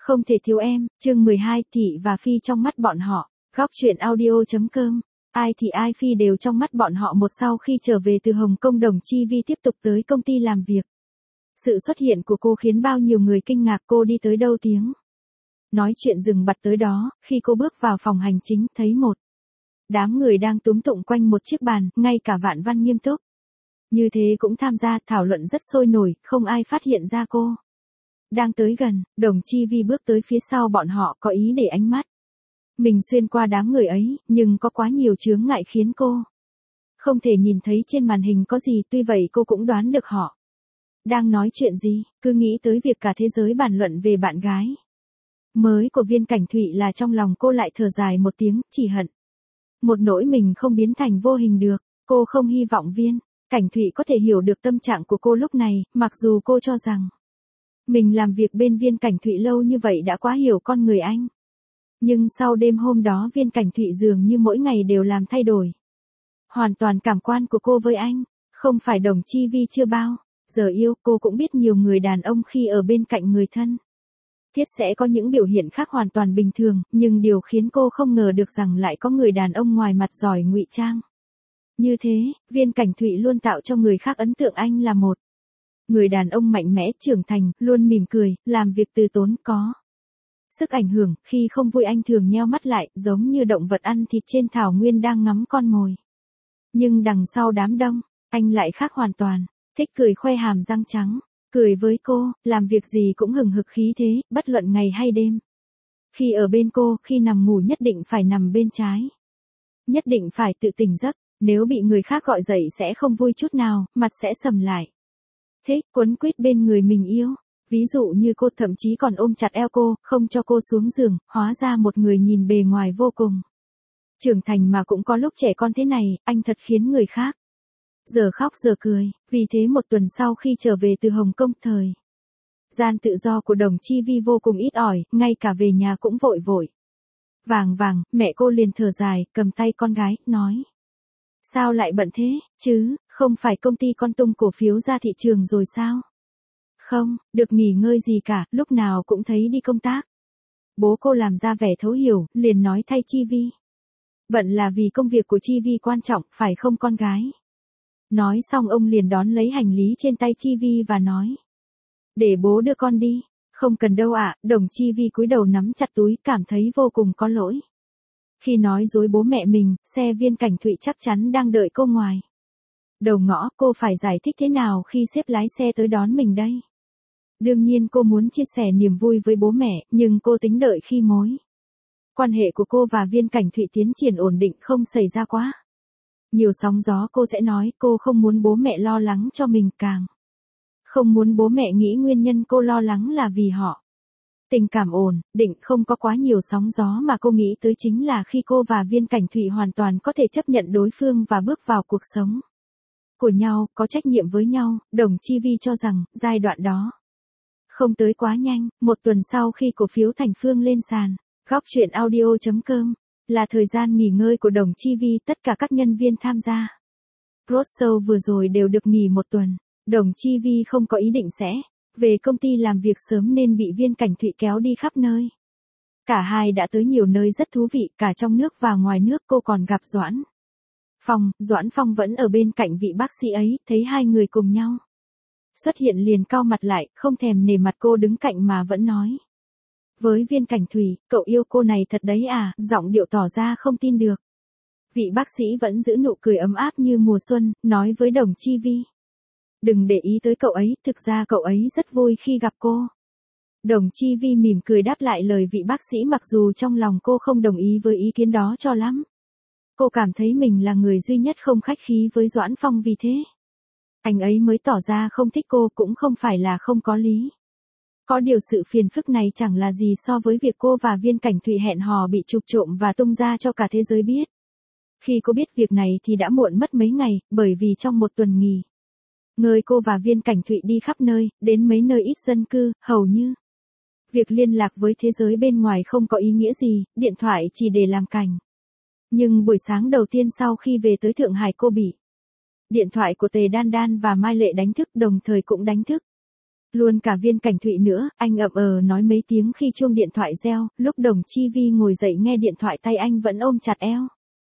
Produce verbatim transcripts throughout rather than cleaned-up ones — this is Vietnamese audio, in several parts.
Không thể thiếu em, chương mười hai, Thị và Phi trong mắt bọn họ. Góc truyện audio.com. Ai thì ai Phi đều trong mắt bọn họ một sau khi trở về từ Hồng Kông Đồng Chi Vi tiếp tục tới công ty làm việc. Sự xuất hiện của cô khiến bao nhiêu người kinh ngạc, cô đi tới đâu tiếng. Nói chuyện dừng bặt tới đó, khi cô bước vào phòng hành chính, thấy một đám người đang túm tụng quanh một chiếc bàn, ngay cả Vạn Văn nghiêm túc. Như thế cũng tham gia, thảo luận rất sôi nổi, không ai phát hiện ra cô. Đang tới gần, Đồng Chi Vi bước tới phía sau bọn họ, có ý để ánh mắt mình xuyên qua đám người ấy, nhưng có quá nhiều chướng ngại khiến cô không thể nhìn thấy trên màn hình có gì, tuy vậy cô cũng đoán được họ đang nói chuyện gì, cứ nghĩ tới việc cả thế giới bàn luận về bạn gái mới của Viên Cảnh Thụy là trong lòng cô lại thở dài một tiếng, chỉ hận một nỗi mình không biến thành vô hình được. Cô không hy vọng Viên Cảnh Thụy có thể hiểu được tâm trạng của cô lúc này, mặc dù cô cho rằng mình làm việc bên Viên Cảnh Thụy lâu như vậy đã quá hiểu con người anh. Nhưng sau đêm hôm đó Viên Cảnh Thụy dường như mỗi ngày đều làm thay đổi hoàn toàn cảm quan của cô với anh. Không phải Đồng Chi Vi chưa bao giờ yêu, cô cũng biết nhiều người đàn ông khi ở bên cạnh người thân thiết sẽ có những biểu hiện khác hoàn toàn bình thường, nhưng điều khiến cô không ngờ được rằng lại có người đàn ông ngoài mặt giỏi ngụy trang. Như thế, Viên Cảnh Thụy luôn tạo cho người khác ấn tượng anh là một người đàn ông mạnh mẽ, trưởng thành, luôn mỉm cười, làm việc từ tốn, có sức ảnh hưởng. Khi không vui anh thường nheo mắt lại, giống như động vật ăn thịt trên thảo nguyên đang ngắm con mồi. Nhưng đằng sau đám đông, anh lại khác hoàn toàn, thích cười khoe hàm răng trắng, cười với cô, làm việc gì cũng hừng hực khí thế, bất luận ngày hay đêm. Khi ở bên cô, khi nằm ngủ nhất định phải nằm bên trái. Nhất định phải tự tỉnh giấc, nếu bị người khác gọi dậy sẽ không vui chút nào, mặt sẽ sầm lại. Thích quấn quýt bên người mình yêu. Ví dụ như cô thậm chí còn ôm chặt eo cô, không cho cô xuống giường, hóa ra một người nhìn bề ngoài vô cùng trưởng thành mà cũng có lúc trẻ con thế này, anh thật khiến người khác giờ khóc giờ cười. Vì thế một tuần sau khi trở về từ Hồng Kông, thời gian tự do của Đồng Chi Vi vô cùng ít ỏi, ngay cả về nhà cũng vội vội vàng vàng. Mẹ cô liền thở dài, cầm tay con gái, nói: Sao lại bận thế, chứ, không phải công ty con tung cổ phiếu ra thị trường rồi sao? Không, được nghỉ ngơi gì cả, lúc nào cũng thấy đi công tác. Bố cô làm ra vẻ thấu hiểu, liền nói thay Chi Vi. Bận là vì công việc của Chi Vi quan trọng, phải không con gái? Nói xong ông liền đón lấy hành lý trên tay Chi Vi và nói: Để bố đưa con đi. Không cần đâu ạ. Đồng Chi Vi cúi đầu nắm chặt túi, cảm thấy vô cùng có lỗi khi nói dối bố mẹ mình. Xe Viên Cảnh Thụy chắc chắn đang đợi cô ngoài đầu ngõ, cô phải giải thích thế nào khi sếp lái xe tới đón mình đây? Đương nhiên cô muốn chia sẻ niềm vui với bố mẹ, nhưng cô tính đợi khi mối quan hệ của cô và Viên Cảnh Thụy tiến triển ổn định, không xảy ra quá nhiều sóng gió, cô sẽ nói. Cô không muốn bố mẹ lo lắng cho mình, càng không muốn bố mẹ nghĩ nguyên nhân cô lo lắng là vì họ tình cảm ổn định, không có quá nhiều sóng gió. Mà cô nghĩ tới chính là khi cô và Viên Cảnh Thụy hoàn toàn có thể chấp nhận đối phương và bước vào cuộc sống của nhau, có trách nhiệm với nhau. Đồng Chi Vi cho rằng giai đoạn đó không tới quá nhanh. Một tuần sau khi cổ phiếu Thành Phương lên sàn, góc truyện audio.com là thời gian nghỉ ngơi của Đồng Chi Vi. Tất cả các nhân viên tham gia roadshow vừa rồi đều được nghỉ một tuần. Đồng Chi Vi không có ý định sẽ về công ty làm việc sớm nên bị Viên Cảnh Thụy kéo đi khắp nơi. Cả hai đã tới nhiều nơi rất thú vị, cả trong nước và ngoài nước. Cô còn gặp Doãn Phong. Doãn Phong vẫn ở bên cạnh vị bác sĩ ấy, thấy hai người cùng nhau xuất hiện liền cau mặt lại, không thèm nể mặt cô đứng cạnh mà vẫn nói với Viên Cảnh Thụy: Cậu yêu cô này thật đấy à? Giọng điệu tỏ ra không tin được. Vị bác sĩ vẫn giữ nụ cười ấm áp như mùa xuân, nói với Đồng Chi Vi: Đừng để ý tới cậu ấy, thực ra cậu ấy rất vui khi gặp cô. Đồng Chi Vi mỉm cười đáp lại lời vị bác sĩ, mặc dù trong lòng cô không đồng ý với ý kiến đó cho lắm. Cô cảm thấy mình là người duy nhất không khách khí với Doãn Phong, vì thế anh ấy mới tỏ ra không thích cô, cũng không phải là không có lý. Có điều sự phiền phức này chẳng là gì so với việc cô và Viên Cảnh Thụy hẹn hò bị chụp trộm và tung ra cho cả thế giới biết. Khi cô biết việc này thì đã muộn mất mấy ngày, bởi vì trong một tuần nghỉ ngơi cô và Viên Cảnh Thụy đi khắp nơi, đến mấy nơi ít dân cư, hầu như việc liên lạc với thế giới bên ngoài không có ý nghĩa gì, điện thoại chỉ để làm cảnh. Nhưng buổi sáng đầu tiên sau khi về tới Thượng Hải, cô bị điện thoại của Tề Đan Đan và Mai Lệ đánh thức, đồng thời cũng đánh thức Luôn cả Viên Cảnh Thụy nữa, anh ậm ờ nói mấy tiếng khi chuông điện thoại reo, lúc Đồng Chi Vi ngồi dậy nghe điện thoại tay anh vẫn ôm chặt eo.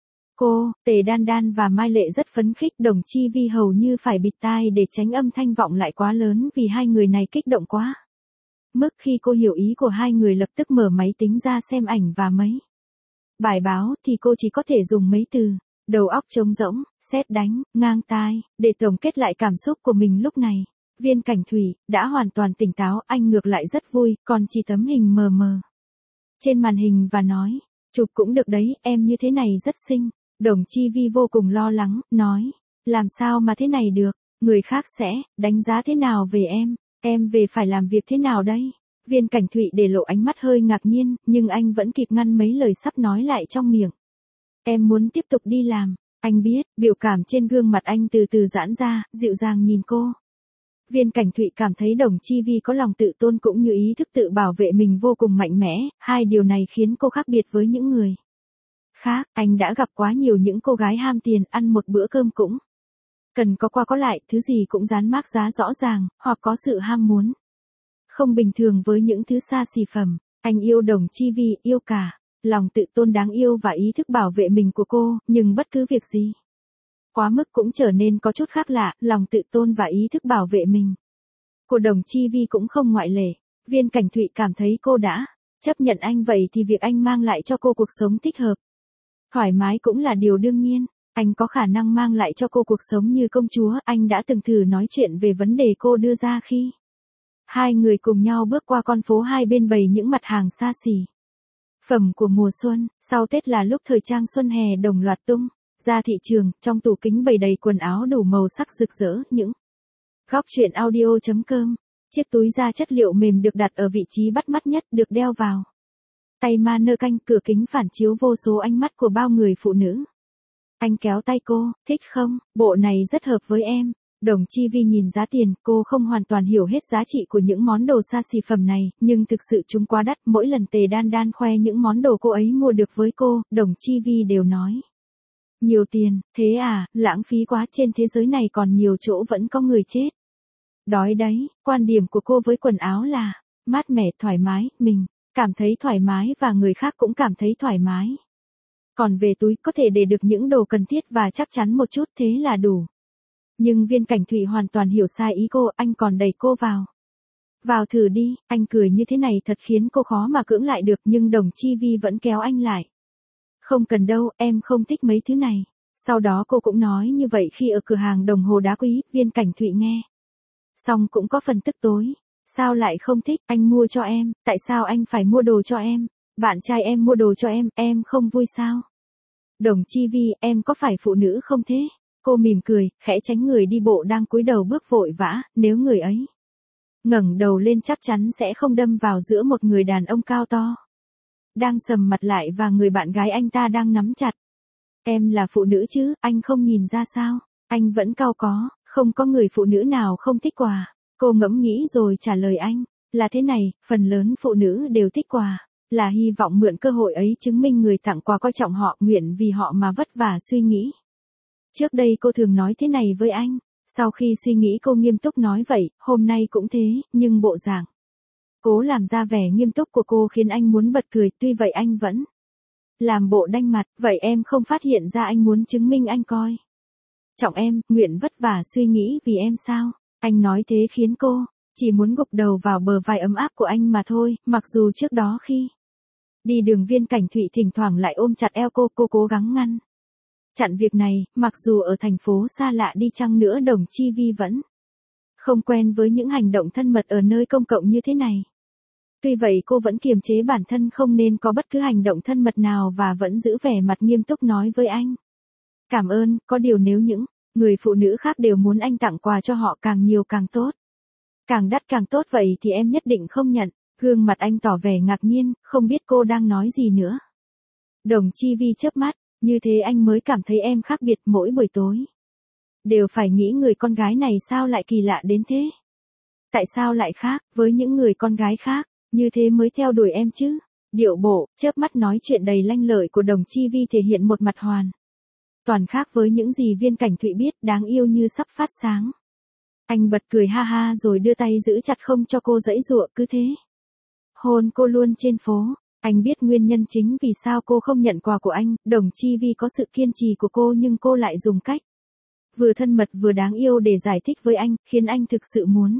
Cô, Tề Đan Đan và Mai Lệ rất phấn khích, Đồng Chi Vi hầu như phải bịt tai để tránh âm thanh vọng lại quá lớn vì hai người này kích động quá. Mức khi cô hiểu ý của hai người lập tức mở máy tính ra xem ảnh và mấy bài báo thì cô chỉ có thể dùng mấy từ, đầu óc trống rỗng, sét đánh, ngang tai, để tổng kết lại cảm xúc của mình lúc này. Viên Cảnh Thụy đã hoàn toàn tỉnh táo, anh ngược lại rất vui, còn chỉ tấm hình mờ mờ trên màn hình và nói, chụp cũng được đấy, em như thế này rất xinh. Đồng Chi Vi vô cùng lo lắng, nói, làm sao mà thế này được, người khác sẽ đánh giá thế nào về em, em về phải làm việc thế nào đây? Viên Cảnh Thụy để lộ ánh mắt hơi ngạc nhiên, nhưng anh vẫn kịp ngăn mấy lời sắp nói lại trong miệng. Em muốn tiếp tục đi làm, anh biết, biểu cảm trên gương mặt anh từ từ giãn ra, dịu dàng nhìn cô. Viên Cảnh Thụy cảm thấy Đồng Chi Vi có lòng tự tôn cũng như ý thức tự bảo vệ mình vô cùng mạnh mẽ, hai điều này khiến cô khác biệt với những người khác. Anh đã gặp quá nhiều những cô gái ham tiền, ăn một bữa cơm cũng cần có qua có lại, thứ gì cũng dán mác giá rõ ràng, hoặc có sự ham muốn không bình thường với những thứ xa xỉ phẩm. Anh yêu Đồng Chi Vi, yêu cả lòng tự tôn đáng yêu và ý thức bảo vệ mình của cô, nhưng bất cứ việc gì quá mức cũng trở nên có chút khác lạ, lòng tự tôn và ý thức bảo vệ mình của Đồng Chi Vi cũng không ngoại lệ. Viên Cảnh Thụy cảm thấy cô đã chấp nhận anh, vậy thì việc anh mang lại cho cô cuộc sống thích hợp, thoải mái cũng là điều đương nhiên. Anh có khả năng mang lại cho cô cuộc sống như công chúa, anh đã từng thử nói chuyện về vấn đề cô đưa ra khi hai người cùng nhau bước qua con phố hai bên bày những mặt hàng xa xỉ phẩm của mùa xuân. Sau Tết là lúc thời trang xuân hè đồng loạt tung ra thị trường, trong tủ kính bày đầy quần áo đủ màu sắc rực rỡ. Những góc truyện audio chấm com, chiếc túi da chất liệu mềm được đặt ở vị trí bắt mắt nhất, được đeo vào tay mannequin, cửa kính phản chiếu vô số ánh mắt của bao người phụ nữ. Anh kéo tay cô, thích không, bộ này rất hợp với em. Đồng Chi Vi nhìn giá tiền, cô không hoàn toàn hiểu hết giá trị của những món đồ xa xỉ phẩm này, nhưng thực sự chúng quá đắt. Mỗi lần Tề Đan Đan khoe những món đồ cô ấy mua được với cô, Đồng Chi Vi đều nói, nhiều tiền, thế à, lãng phí quá, trên thế giới này còn nhiều chỗ vẫn có người chết đói đấy. Quan điểm của cô với quần áo là mát mẻ, thoải mái, mình cảm thấy thoải mái và người khác cũng cảm thấy thoải mái. Còn về túi, có thể để được những đồ cần thiết và chắc chắn một chút, thế là đủ. Nhưng Viên Cảnh Thụy hoàn toàn hiểu sai ý cô, anh còn đẩy cô vào. Vào thử đi, anh cười như thế này thật khiến cô khó mà cưỡng lại được, nhưng Đồng Chi Vi vẫn kéo anh lại. Không cần đâu, em không thích mấy thứ này. Sau đó cô cũng nói như vậy khi ở cửa hàng đồng hồ đá quý. Viên Cảnh Thụy nghe xong cũng có phần tức tối. Sao lại không thích, anh mua cho em, tại sao anh phải mua đồ cho em? Bạn trai em mua đồ cho em, em không vui sao? Đồng Chi Vi, em có phải phụ nữ không thế? Cô mỉm cười, khẽ tránh người đi bộ đang cúi đầu bước vội vã, nếu người ấy ngẩng đầu lên chắc chắn sẽ không đâm vào giữa một người đàn ông cao to đang sầm mặt lại và người bạn gái anh ta đang nắm chặt. Em là phụ nữ chứ, anh không nhìn ra sao? Anh vẫn cau có, không có người phụ nữ nào không thích quà. Cô ngẫm nghĩ rồi trả lời anh, là thế này, phần lớn phụ nữ đều thích quà, là hy vọng mượn cơ hội ấy chứng minh người tặng quà coi trọng họ, nguyện vì họ mà vất vả suy nghĩ. Trước đây cô thường nói thế này với anh, sau khi suy nghĩ cô nghiêm túc nói vậy, hôm nay cũng thế, nhưng bộ dạng cố làm ra vẻ nghiêm túc của cô khiến anh muốn bật cười, tuy vậy anh vẫn làm bộ đanh mặt, vậy em không phát hiện ra anh muốn chứng minh anh coi trọng em, nguyện vất vả suy nghĩ vì em sao? Anh nói thế khiến cô chỉ muốn gục đầu vào bờ vai ấm áp của anh mà thôi, mặc dù trước đó khi đi đường Viên Cảnh Thụy thỉnh thoảng lại ôm chặt eo cô, cô cố gắng ngăn chặn việc này, mặc dù ở thành phố xa lạ đi chăng nữa Đồng Chi Vi vẫn không quen với những hành động thân mật ở nơi công cộng như thế này. Tuy vậy cô vẫn kiềm chế bản thân không nên có bất cứ hành động thân mật nào và vẫn giữ vẻ mặt nghiêm túc nói với anh. Cảm ơn, có điều nếu những người phụ nữ khác đều muốn anh tặng quà cho họ càng nhiều càng tốt, càng đắt càng tốt, vậy thì em nhất định không nhận. Gương mặt anh tỏ vẻ ngạc nhiên, không biết cô đang nói gì nữa. Đồng Chi Vi chớp mắt, như thế anh mới cảm thấy em khác biệt, mỗi buổi tối đều phải nghĩ người con gái này sao lại kỳ lạ đến thế. Tại sao lại khác với những người con gái khác, như thế mới theo đuổi em chứ. Điệu bộ, chớp mắt nói chuyện đầy lanh lợi của Đồng Chi Vi thể hiện một mặt hoàn toàn khác với những gì Viên Cảnh Thụy biết, đáng yêu như sắp phát sáng. Anh bật cười ha ha rồi đưa tay giữ chặt không cho cô giãy giụa, cứ thế hôn cô luôn trên phố. Anh biết nguyên nhân chính vì sao cô không nhận quà của anh, Đồng Chi Vi có sự kiên trì của cô nhưng cô lại dùng cách vừa thân mật vừa đáng yêu để giải thích với anh, khiến anh thực sự muốn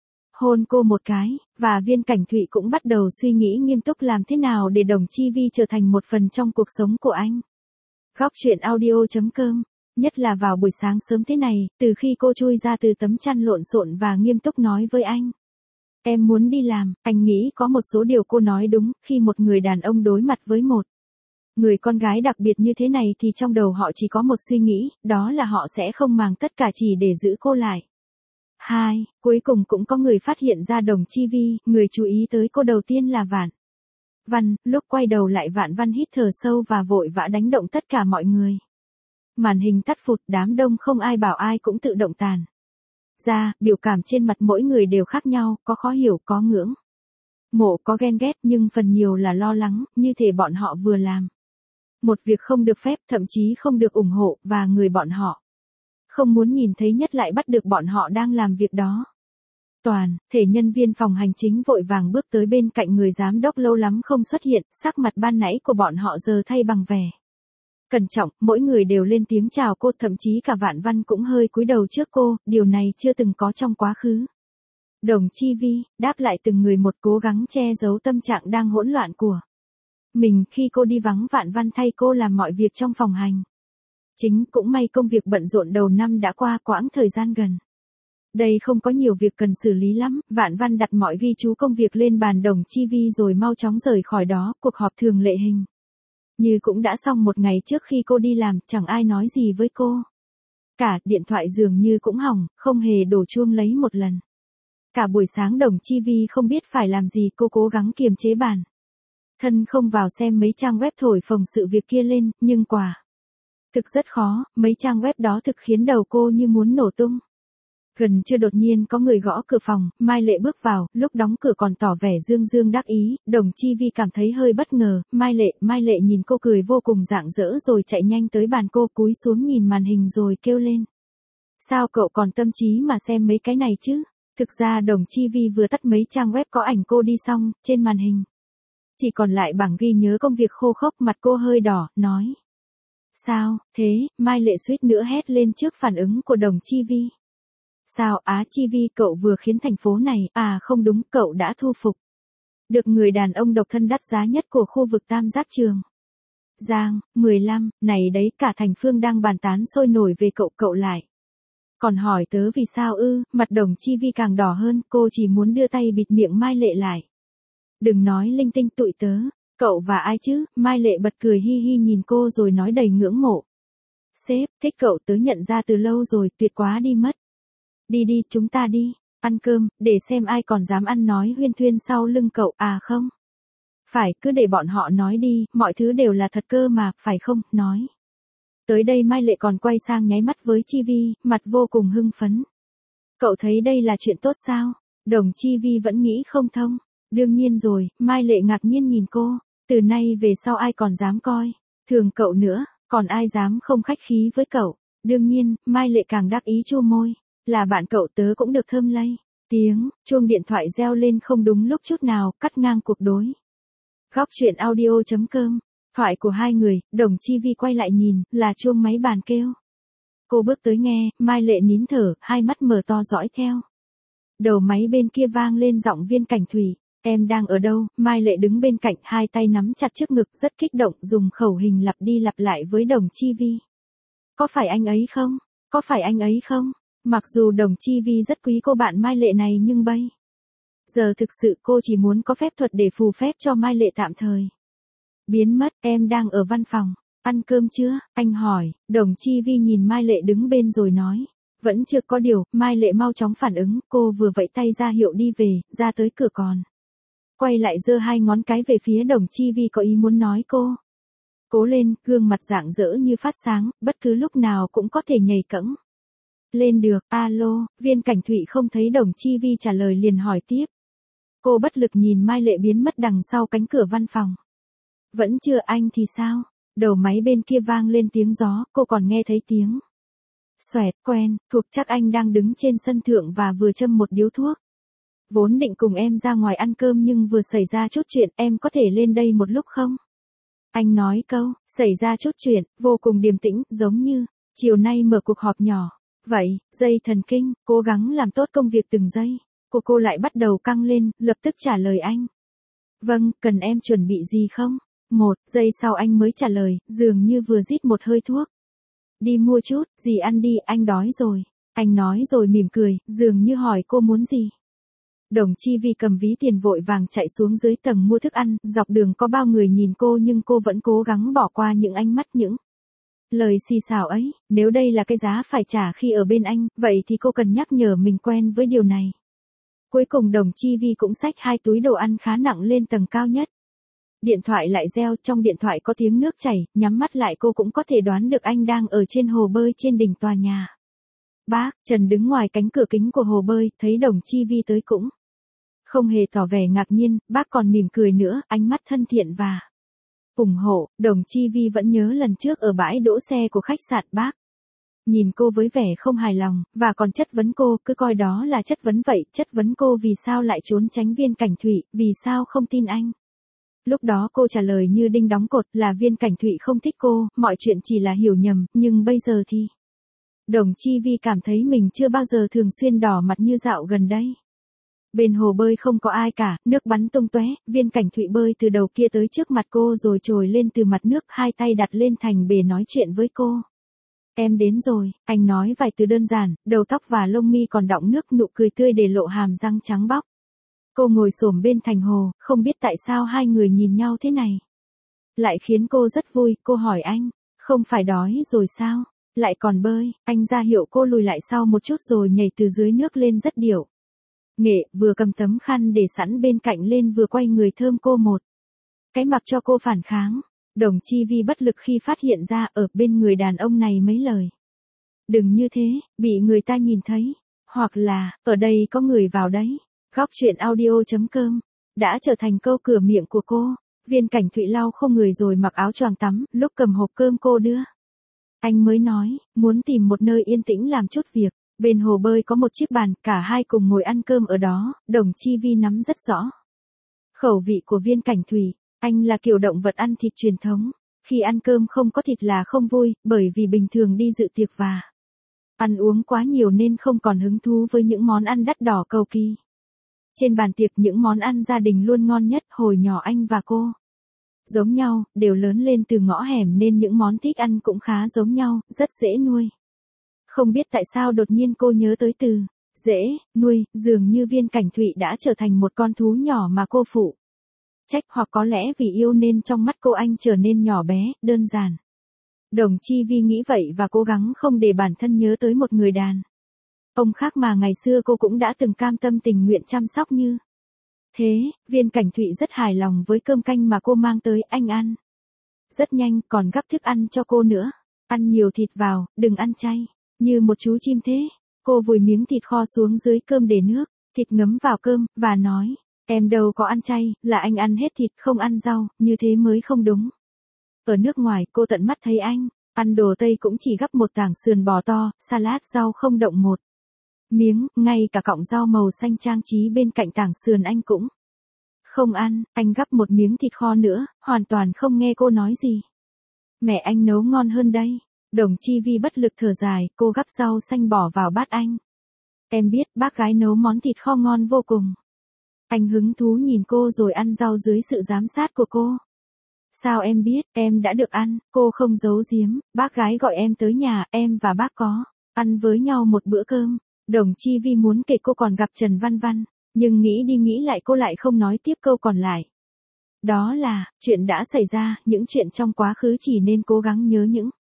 hôn cô một cái, và Viên Cảnh Thụy cũng bắt đầu suy nghĩ nghiêm túc làm thế nào để Đồng Chi Vi trở thành một phần trong cuộc sống của anh. Góc truyện audio chấm com, nhất là vào buổi sáng sớm thế này, từ khi cô chui ra từ tấm chăn lộn xộn và nghiêm túc nói với anh. Em muốn đi làm, anh nghĩ có một số điều cô nói đúng, khi một người đàn ông đối mặt với một người con gái đặc biệt như thế này thì trong đầu họ chỉ có một suy nghĩ, đó là họ sẽ không màng tất cả chỉ để giữ cô lại. Hai, cuối cùng cũng có người phát hiện ra Đồng Chi Vi, người chú ý tới cô đầu tiên là Vạn Văn, lúc quay đầu lại Vạn Văn hít thở sâu và vội vã đánh động tất cả mọi người. Màn hình tắt phụt, đám đông không ai bảo ai cũng tự động tàn ra, biểu cảm trên mặt mỗi người đều khác nhau, có khó hiểu, có ngưỡng mộ, có ghen ghét, nhưng phần nhiều là lo lắng, như thể bọn họ vừa làm một việc không được phép, thậm chí không được ủng hộ, và người bọn họ không muốn nhìn thấy nhất lại bắt được bọn họ đang làm việc đó. Toàn, thể nhân viên phòng hành chính vội vàng bước tới bên cạnh người giám đốc lâu lắm không xuất hiện, sắc mặt ban nãy của bọn họ giờ thay bằng vẻ cẩn trọng, mỗi người đều lên tiếng chào cô, thậm chí cả Vạn Văn cũng hơi cúi đầu trước cô, điều này chưa từng có trong quá khứ. Đồng Chi Vi, đáp lại từng người một, cố gắng che giấu tâm trạng đang hỗn loạn của mình khi cô đi vắng Vạn Văn thay cô làm mọi việc trong phòng hành chính, cũng may công việc bận rộn đầu năm đã qua, quãng thời gian gần đây không có nhiều việc cần xử lý lắm, Vạn Văn đặt mọi ghi chú công việc lên bàn Đồng Chi Vi rồi mau chóng rời khỏi đó, cuộc họp thường lệ hình như cũng đã xong một ngày trước khi cô đi làm, chẳng ai nói gì với cô cả, điện thoại dường như cũng hỏng, không hề đổ chuông lấy một lần. Cả buổi sáng Đồng Chi Vi không biết phải làm gì, cô cố gắng kiềm chế bản thân không vào xem mấy trang web thổi phồng sự việc kia lên, nhưng quả thực rất khó, mấy trang web đó thực khiến đầu cô như muốn nổ tung. Gần trưa đột nhiên có người gõ cửa phòng, Mai Lệ bước vào, lúc đóng cửa còn tỏ vẻ dương dương đắc ý, Đồng Chi Vi cảm thấy hơi bất ngờ, Mai Lệ, Mai Lệ nhìn cô cười vô cùng rạng rỡ rồi chạy nhanh tới bàn cô, cúi xuống nhìn màn hình rồi kêu lên. Sao cậu còn tâm trí mà xem mấy cái này chứ? Thực ra Đồng Chi Vi vừa tắt mấy trang web có ảnh cô đi xong, trên màn hình chỉ còn lại bảng ghi nhớ công việc khô khốc, mặt cô hơi đỏ, nói. Sao, thế, Mai Lệ suýt nữa hét lên trước phản ứng của Đồng Chi Vi. Sao, Á Chi Vi, cậu vừa khiến thành phố này, à không đúng, cậu đã thu phục được người đàn ông độc thân đắt giá nhất của khu vực Tam Giác Trường Giang, mười lăm, này đấy, cả thành phương đang bàn tán sôi nổi về cậu, cậu lại còn hỏi tớ vì sao ư? Mặt Đồng Chi Vi càng đỏ hơn, cô chỉ muốn đưa tay bịt miệng Mai Lệ lại. Đừng nói linh tinh, tụi tớ, cậu và ai chứ? Mai Lệ bật cười hi hi nhìn cô rồi nói đầy ngưỡng mộ. Sếp, thích cậu, tớ nhận ra từ lâu rồi, tuyệt quá đi mất. Đi đi, chúng ta đi, ăn cơm, để xem ai còn dám ăn nói huyên thuyên sau lưng cậu, à không. Phải, cứ để bọn họ nói đi, mọi thứ đều là thật cơ mà, phải không, nói. Tới đây Mai Lệ còn quay sang nháy mắt với Chi Vi, mặt vô cùng hưng phấn. Cậu thấy đây là chuyện tốt sao? Đồng Chi Vi vẫn nghĩ không thông. Đương nhiên rồi, Mai Lệ ngạc nhiên nhìn cô. Từ nay về sau ai còn dám coi thường cậu nữa, còn ai dám không khách khí với cậu. Đương nhiên, Mai Lệ càng đắc ý chu môi. Là bạn cậu tớ cũng được thơm lây. Tiếng chuông điện thoại reo lên không đúng lúc chút nào, cắt ngang cuộc đối. Góc truyện audio chấm com. Thoại của hai người, Đồng Chi Vi quay lại nhìn, là chuông máy bàn kêu. Cô bước tới nghe, Mai Lệ nín thở, hai mắt mở to dõi theo. Đầu máy bên kia vang lên giọng Viên Cảnh Thủy. Em đang ở đâu? Mai Lệ đứng bên cạnh, hai tay nắm chặt trước ngực, rất kích động, dùng khẩu hình lặp đi lặp lại với Đồng Chi Vi. Có phải anh ấy không? Có phải anh ấy không? Mặc dù Đồng Chi Vi rất quý cô bạn Mai Lệ này nhưng bây giờ thực sự cô chỉ muốn có phép thuật để phù phép cho Mai Lệ tạm thời biến mất. Em đang ở văn phòng. Ăn cơm chưa? Anh hỏi. Đồng Chi Vi nhìn Mai Lệ đứng bên rồi nói. Vẫn chưa có điều. Mai Lệ mau chóng phản ứng. Cô vừa vẫy tay ra hiệu đi về, ra tới cửa còn quay lại giơ hai ngón cái về phía Đồng Chi Vi có ý muốn nói cô. Cố lên, gương mặt rạng rỡ như phát sáng, bất cứ lúc nào cũng có thể nhảy cẫng lên được. Alo, Viên Cảnh Thụy không thấy Đồng Chi Vi trả lời liền hỏi tiếp. Cô bất lực nhìn Mai Lệ biến mất đằng sau cánh cửa văn phòng. Vẫn chưa, anh thì sao? Đầu máy bên kia vang lên tiếng gió, cô còn nghe thấy tiếng Xoẹt, quen, thuộc chắc anh đang đứng trên sân thượng và vừa châm một điếu thuốc. Vốn định cùng em ra ngoài ăn cơm nhưng vừa xảy ra chút chuyện, em có thể lên đây một lúc không? Anh nói câu, xảy ra chút chuyện, vô cùng điềm tĩnh, giống như, chiều nay mở cuộc họp nhỏ. Vậy, dây thần kinh, cố gắng làm tốt công việc từng giây. Cô cô lại bắt đầu căng lên, lập tức trả lời anh. Vâng, cần em chuẩn bị gì không? Một giây sau anh mới trả lời, dường như vừa rít một hơi thuốc. Đi mua chút, gì ăn đi, anh đói rồi. Anh nói rồi mỉm cười, dường như hỏi cô muốn gì. Đồng Chi Vi cầm ví tiền vội vàng chạy xuống dưới tầng mua thức ăn, dọc đường có bao người nhìn cô nhưng cô vẫn cố gắng bỏ qua những ánh mắt những lời xì xào ấy. Nếu đây là cái giá phải trả khi ở bên anh, vậy thì cô cần nhắc nhở mình quen với điều này. Cuối cùng Đồng Chi Vi cũng xách hai túi đồ ăn khá nặng lên tầng cao nhất. Điện thoại lại reo, trong điện thoại có tiếng nước chảy, nhắm mắt lại cô cũng có thể đoán được anh đang ở trên hồ bơi trên đỉnh tòa nhà. Bác, Trần đứng ngoài cánh cửa kính của hồ bơi, thấy Đồng Chi Vi tới cũng không hề tỏ vẻ ngạc nhiên, bác còn mỉm cười nữa, ánh mắt thân thiện và ủng hộ. Đồng Chi Vi vẫn nhớ lần trước ở bãi đỗ xe của khách sạn, bác nhìn cô với vẻ không hài lòng, và còn chất vấn cô, cứ coi đó là chất vấn vậy, chất vấn cô vì sao lại trốn tránh Viên Cảnh Thụy, vì sao không tin anh. Lúc đó cô trả lời như đinh đóng cột là Viên Cảnh Thụy không thích cô, mọi chuyện chỉ là hiểu nhầm, nhưng bây giờ thì... Đồng Chi Vi cảm thấy mình chưa bao giờ thường xuyên đỏ mặt như dạo gần đây. Bên hồ bơi không có ai cả, nước bắn tung tóe, Viên Cảnh Thụy bơi từ đầu kia tới trước mặt cô rồi trồi lên từ mặt nước, hai tay đặt lên thành bể nói chuyện với cô. Em đến rồi, anh nói vài từ đơn giản, đầu tóc và lông mi còn đọng nước, nụ cười tươi để lộ hàm răng trắng bóc. Cô ngồi xổm bên thành hồ, không biết tại sao hai người nhìn nhau thế này. Lại khiến cô rất vui, cô hỏi anh, không phải đói rồi sao, lại còn bơi, anh ra hiệu cô lùi lại sau một chút rồi nhảy từ dưới nước lên rất điệu. Nghệ, vừa cầm tấm khăn để sẵn bên cạnh lên vừa quay người thơm cô một cái mặc cho cô phản kháng. Đồng Chi Vi bất lực khi phát hiện ra ở bên người đàn ông này mấy lời. Đừng như thế, bị người ta nhìn thấy. Hoặc là, ở đây có người vào đấy. Góc truyện audio chấm com đã trở thành câu cửa miệng của cô. Viên Cảnh Thụy lau khô người rồi mặc áo choàng tắm, lúc cầm hộp cơm cô đưa. Anh mới nói, muốn tìm một nơi yên tĩnh làm chút việc. Bên hồ bơi có một chiếc bàn, cả hai cùng ngồi ăn cơm ở đó, Đồng Chi Vi nắm rất rõ khẩu vị của Viên Cảnh Thụy. Anh là kiểu động vật ăn thịt truyền thống. Khi ăn cơm không có thịt là không vui, bởi vì bình thường đi dự tiệc và ăn uống quá nhiều nên không còn hứng thú với những món ăn đắt đỏ cầu kỳ. Trên bàn tiệc những món ăn gia đình luôn ngon nhất, hồi nhỏ anh và cô giống nhau, đều lớn lên từ ngõ hẻm nên những món thích ăn cũng khá giống nhau, rất dễ nuôi. Không biết tại sao đột nhiên cô nhớ tới từ dễ nuôi, dường như Viên Cảnh Thụy đã trở thành một con thú nhỏ mà cô phụ trách, hoặc có lẽ vì yêu nên trong mắt cô anh trở nên nhỏ bé, đơn giản. Đồng Chi Vi nghĩ vậy và cố gắng không để bản thân nhớ tới một người đàn ông khác mà ngày xưa cô cũng đã từng cam tâm tình nguyện chăm sóc như thế. Viên Cảnh Thụy rất hài lòng với cơm canh mà cô mang tới, anh ăn rất nhanh, còn gắp thức ăn cho cô nữa. Ăn nhiều thịt vào, đừng ăn chay, như một chú chim thế. Cô vùi miếng thịt kho xuống dưới cơm để nước thịt ngấm vào cơm, và nói, em đâu có ăn chay, là anh ăn hết thịt không ăn rau, như thế mới không đúng. Ở nước ngoài, cô tận mắt thấy anh ăn đồ Tây cũng chỉ gắp một tảng sườn bò to, salad rau không động một miếng, ngay cả cọng rau màu xanh trang trí bên cạnh tảng sườn anh cũng không ăn. Anh gắp một miếng thịt kho nữa, hoàn toàn không nghe cô nói gì. Mẹ anh nấu ngon hơn đây. Đồng Chi Vi bất lực thở dài, cô gắp rau xanh bỏ vào bát anh. Em biết, bác gái nấu món thịt kho ngon vô cùng. Anh hứng thú nhìn cô rồi ăn rau dưới sự giám sát của cô. Sao em biết, em đã được ăn, cô không giấu giếm, bác gái gọi em tới nhà, em và bác có ăn với nhau một bữa cơm. Đồng Chi Vi muốn kể cô còn gặp Trần Văn Văn, nhưng nghĩ đi nghĩ lại cô lại không nói tiếp câu còn lại. Đó là, chuyện đã xảy ra, những chuyện trong quá khứ chỉ nên cố gắng nhớ những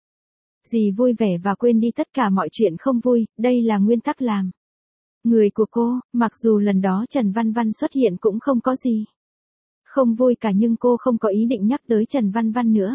gì vui vẻ và quên đi tất cả mọi chuyện không vui, đây là nguyên tắc làm người của cô. Mặc dù lần đó Trần Văn Văn xuất hiện cũng không có gì không vui cả, nhưng cô không có ý định nhắc tới Trần Văn Văn nữa.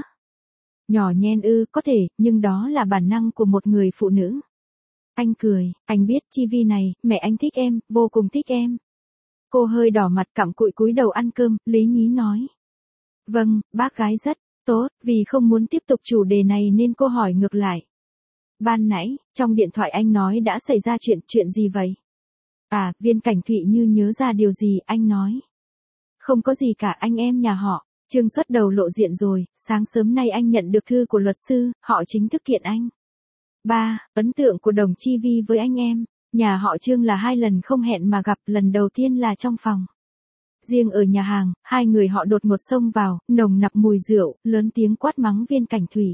Nhỏ nhen ư, có thể, nhưng đó là bản năng của một người phụ nữ. Anh cười, anh biết Chi Vi này, mẹ anh thích em, vô cùng thích em. Cô hơi đỏ mặt cặm cụi cúi đầu ăn cơm, lý nhí nói. Vâng, bác gái rất tốt, vì không muốn tiếp tục chủ đề này nên cô hỏi ngược lại. Ban nãy, trong điện thoại anh nói đã xảy ra chuyện, chuyện gì vậy? À, Viên Cảnh Thụy như nhớ ra điều gì, anh nói. Không có gì cả, anh em nhà họ. Trương xuất đầu lộ diện rồi, sáng sớm nay anh nhận được thư của luật sư, họ chính thức kiện anh. ba. Ấn tượng của Đồng Chi Vi với anh em. Nhà họ Trương là hai lần không hẹn mà gặp, lần đầu tiên là trong phòng. Riêng ở nhà hàng, hai người họ đột ngột xông vào, nồng nặc mùi rượu, lớn tiếng quát mắng Viên Cảnh Thụy.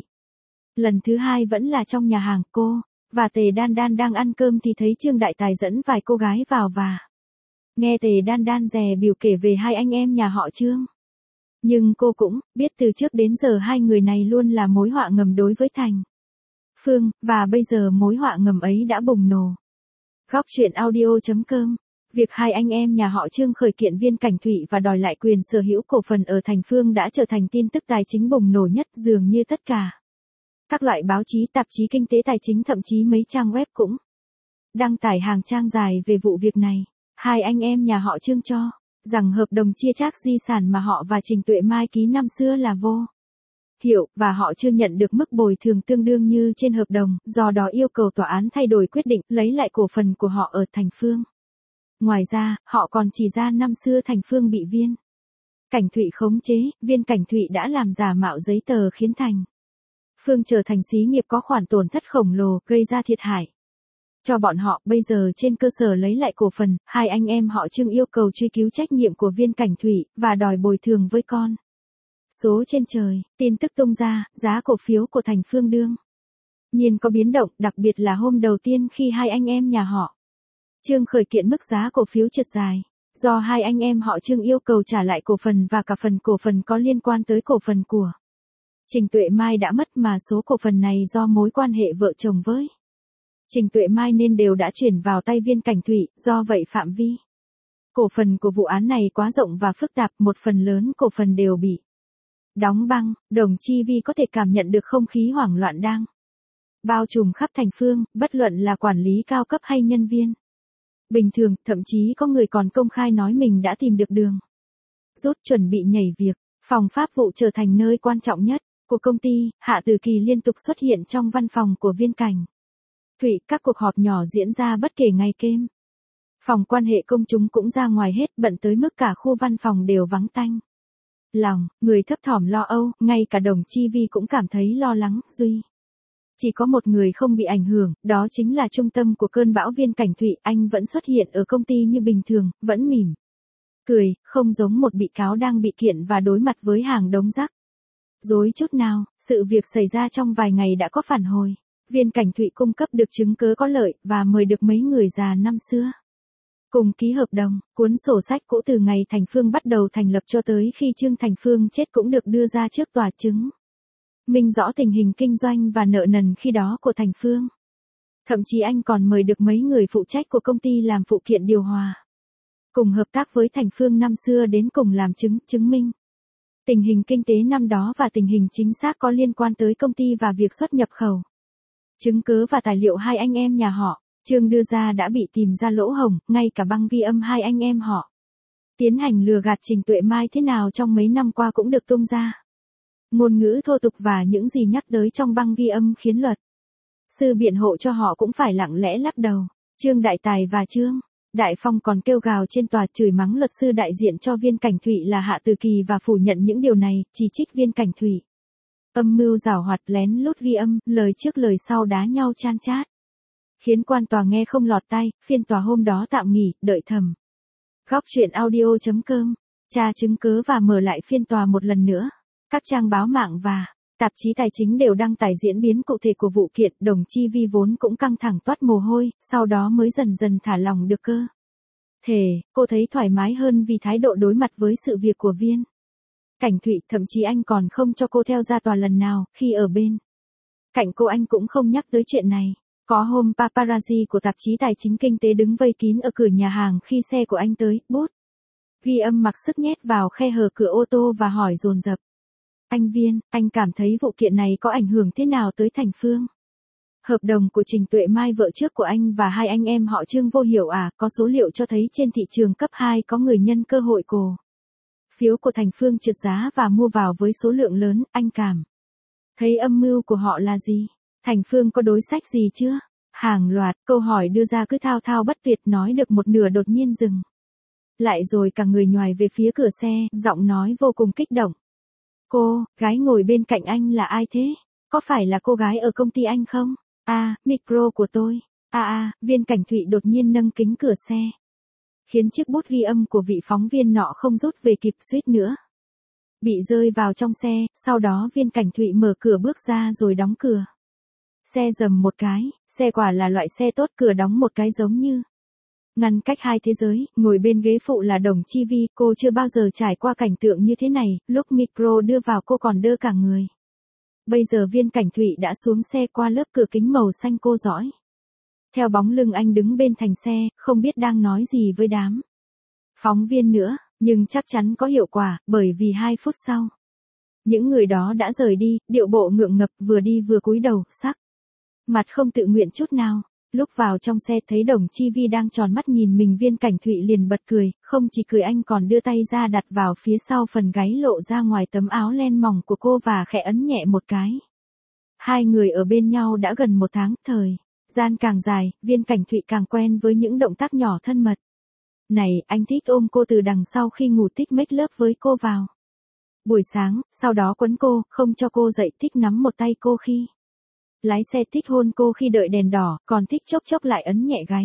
Lần thứ hai vẫn là trong nhà hàng, cô và Tề Đan Đan đang ăn cơm thì thấy Trương Đại Tài dẫn vài cô gái vào và nghe Tề Đan Đan dè bỉu kể về hai anh em nhà họ Trương. Nhưng cô cũng biết từ trước đến giờ hai người này luôn là mối họa ngầm đối với Thành Phương, và bây giờ mối họa ngầm ấy đã bùng nổ. Góc truyện audio chấm com. Việc hai anh em nhà họ Trương khởi kiện Viên Cảnh Thụy và đòi lại quyền sở hữu cổ phần ở Thành Phương đã trở thành tin tức tài chính bùng nổ nhất, dường như tất cả các loại báo chí, tạp chí kinh tế tài chính, thậm chí mấy trang web cũng đăng tải hàng trang dài về vụ việc này. Hai anh em nhà họ Trương cho rằng hợp đồng chia chác di sản mà họ và Trình Tuệ Mai ký năm xưa là vô hiệu, và họ chưa nhận được mức bồi thường tương đương như trên hợp đồng, do đó yêu cầu tòa án thay đổi quyết định, lấy lại cổ phần của họ ở Thành Phương. Ngoài ra, họ còn chỉ ra năm xưa Thành Phương bị Viên Cảnh Thụy khống chế, Viên Cảnh Thụy đã làm giả mạo giấy tờ khiến Thành Phương trở thành xí nghiệp có khoản tổn thất khổng lồ, gây ra thiệt hại cho bọn họ. Bây giờ trên cơ sở lấy lại cổ phần, hai anh em họ Trương yêu cầu truy cứu trách nhiệm của Viên Cảnh Thụy và đòi bồi thường với con số trên trời. Tin tức tung ra, giá cổ phiếu của Thành Phương đương nhiên có biến động, đặc biệt là hôm đầu tiên khi hai anh em nhà họ Trương khởi kiện, mức giá cổ phiếu trượt dài, do hai anh em họ Trương yêu cầu trả lại cổ phần và cả phần cổ phần có liên quan tới cổ phần của Trình Tuệ Mai đã mất, mà số cổ phần này do mối quan hệ vợ chồng với Trình Tuệ Mai nên đều đã chuyển vào tay Viên Cảnh Thụy, do vậy phạm vi cổ phần của vụ án này quá rộng và phức tạp, một phần lớn cổ phần đều bị đóng băng. Đồng Chi Vi có thể cảm nhận được không khí hoảng loạn đang bao trùm khắp Thành Phương, bất luận là quản lý cao cấp hay nhân viên bình thường, thậm chí có người còn công khai nói mình đã tìm được đường rút, chuẩn bị nhảy việc. Phòng pháp vụ trở thành nơi quan trọng nhất của công ty, Hạ Tử Kỳ liên tục xuất hiện trong văn phòng của Viên Cảnh Thụy, các cuộc họp nhỏ diễn ra bất kể ngày đêm. Phòng quan hệ công chúng cũng ra ngoài hết, bận tới mức cả khu văn phòng đều vắng tanh lòng, người thấp thỏm lo âu, ngay cả Đồng Chi Vi cũng cảm thấy lo lắng. Duy chỉ có một người không bị ảnh hưởng, đó chính là trung tâm của cơn bão Viên Cảnh Thụy. Anh vẫn xuất hiện ở công ty như bình thường, vẫn mỉm cười, không giống một bị cáo đang bị kiện và đối mặt với hàng đống rắc rối chút nào. Sự việc xảy ra trong vài ngày đã có phản hồi. Viên Cảnh Thụy cung cấp được chứng cứ có lợi và mời được mấy người già năm xưa cùng ký hợp đồng. Cuốn sổ sách cũ từ ngày Thành Phương bắt đầu thành lập cho tới khi Trương Thành Phương chết cũng được đưa ra trước tòa, chứng minh rõ tình hình kinh doanh và nợ nần khi đó của Thành Phương. Thậm chí anh còn mời được mấy người phụ trách của công ty làm phụ kiện điều hòa, cùng hợp tác với Thành Phương năm xưa đến cùng làm chứng, chứng minh tình hình kinh tế năm đó và tình hình chính xác có liên quan tới công ty và việc xuất nhập khẩu. Chứng cứ và tài liệu hai anh em nhà họ Trương đưa ra đã bị tìm ra lỗ hổng, ngay cả băng ghi âm hai anh em họ tiến hành lừa gạt Trình Tuệ Mai thế nào trong mấy năm qua cũng được tung ra. Ngôn ngữ thô tục và những gì nhắc tới trong băng ghi âm khiến luật sư biện hộ cho họ cũng phải lặng lẽ lắc đầu. Trương Đại Tài và Trương Đại Phong còn kêu gào trên tòa, chửi mắng luật sư đại diện cho Viên Cảnh Thụy là Hạ Tử Kỳ và phủ nhận những điều này, chỉ trích Viên Cảnh Thụy âm mưu giảo hoạt, lén lút ghi âm, lời trước lời sau đá nhau chan chát, khiến quan tòa nghe không lọt tai. Phiên tòa hôm đó tạm nghỉ, đợi thẩm góc truyện audio chấm com tra chứng cứ và mở lại phiên tòa một lần nữa. Các trang báo mạng và tạp chí tài chính đều đăng tải diễn biến cụ thể của vụ kiện. Đồng Chi Vi vốn cũng căng thẳng toát mồ hôi, sau đó mới dần dần thả lỏng được cơ thể. Cô thấy thoải mái hơn vì thái độ đối mặt với sự việc của Viên Cảnh Thụy, thậm chí anh còn không cho cô theo ra tòa lần nào. Khi ở bên cạnh cô, anh cũng không nhắc tới chuyện này. Có hôm paparazzi của tạp chí tài chính kinh tế đứng vây kín ở cửa nhà hàng khi xe của anh tới, bút ghi âm mặc sức nhét vào khe hở cửa ô tô và hỏi dồn dập: Anh Viên, anh cảm thấy vụ kiện này có ảnh hưởng thế nào tới Thành Phương? Hợp đồng của Trình Tuệ Mai vợ trước của anh và hai anh em họ Trương vô hiệu à? Có số liệu cho thấy trên thị trường cấp hai có người nhân cơ hội cổ phiếu của Thành Phương trượt giá và mua vào với số lượng lớn. Anh cảm thấy âm mưu của họ là gì? Thành Phương có đối sách gì chưa? Hàng loạt câu hỏi đưa ra cứ thao thao bất tuyệt, nói được một nửa đột nhiên dừng. Lại rồi cả người nhoài về phía cửa xe, giọng nói vô cùng kích động. Cô, gái ngồi bên cạnh anh là ai thế? Có phải là cô gái ở công ty anh không? À, micro của tôi. À à, Viên Cảnh Thụy đột nhiên nâng kính cửa xe. Khiến chiếc bút ghi âm của vị phóng viên nọ không rút về kịp, suýt nữa bị rơi vào trong xe, sau đó Viên Cảnh Thụy mở cửa bước ra rồi đóng cửa. Xe rầm một cái, xe quả là loại xe tốt, cửa đóng một cái giống như ngăn cách hai thế giới, ngồi bên ghế phụ là Đồng Chi Vi, cô chưa bao giờ trải qua cảnh tượng như thế này, lúc micro đưa vào cô còn đơ cả người. Bây giờ Viên Cảnh Thụy đã xuống xe qua lớp cửa kính màu xanh cô dõi. Theo bóng lưng anh đứng bên thành xe, không biết đang nói gì với đám phóng viên nữa, nhưng chắc chắn có hiệu quả, bởi vì hai phút sau, những người đó đã rời đi, điệu bộ ngượng ngập, vừa đi vừa cúi đầu, sắc mặt không tự nguyện chút nào. Lúc vào trong xe thấy Đồng Chi Vi đang tròn mắt nhìn mình, Viên Cảnh Thụy liền bật cười, không chỉ cười anh còn đưa tay ra đặt vào phía sau phần gáy lộ ra ngoài tấm áo len mỏng của cô và khẽ ấn nhẹ một cái. Hai người ở bên nhau đã gần một tháng, thời gian càng dài, Viên Cảnh Thụy càng quen với những động tác nhỏ thân mật. Này, anh thích ôm cô từ đằng sau khi ngủ, thích make love với cô vào buổi sáng, sau đó quấn cô, không cho cô dậy, thích nắm một tay cô khi lái xe, thích hôn cô khi đợi đèn đỏ, còn thích chốc chốc lại ấn nhẹ gáy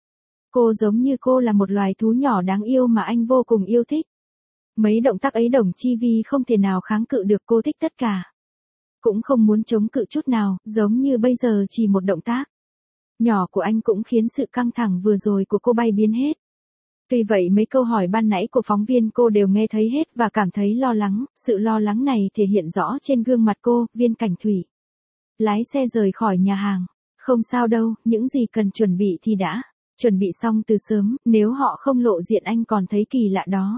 cô giống như cô là một loài thú nhỏ đáng yêu mà anh vô cùng yêu thích. Mấy động tác ấy Đồng Chi Vi không thể nào kháng cự được, cô thích tất cả. Cũng không muốn chống cự chút nào, giống như bây giờ chỉ một động tác nhỏ của anh cũng khiến sự căng thẳng vừa rồi của cô bay biến hết. Tuy vậy mấy câu hỏi ban nãy của phóng viên cô đều nghe thấy hết và cảm thấy lo lắng, sự lo lắng này thể hiện rõ trên gương mặt cô. Viên Cảnh Thụy lái xe rời khỏi nhà hàng. Không sao đâu, những gì cần chuẩn bị thì đã chuẩn bị xong từ sớm, nếu họ không lộ diện anh còn thấy kỳ lạ đó.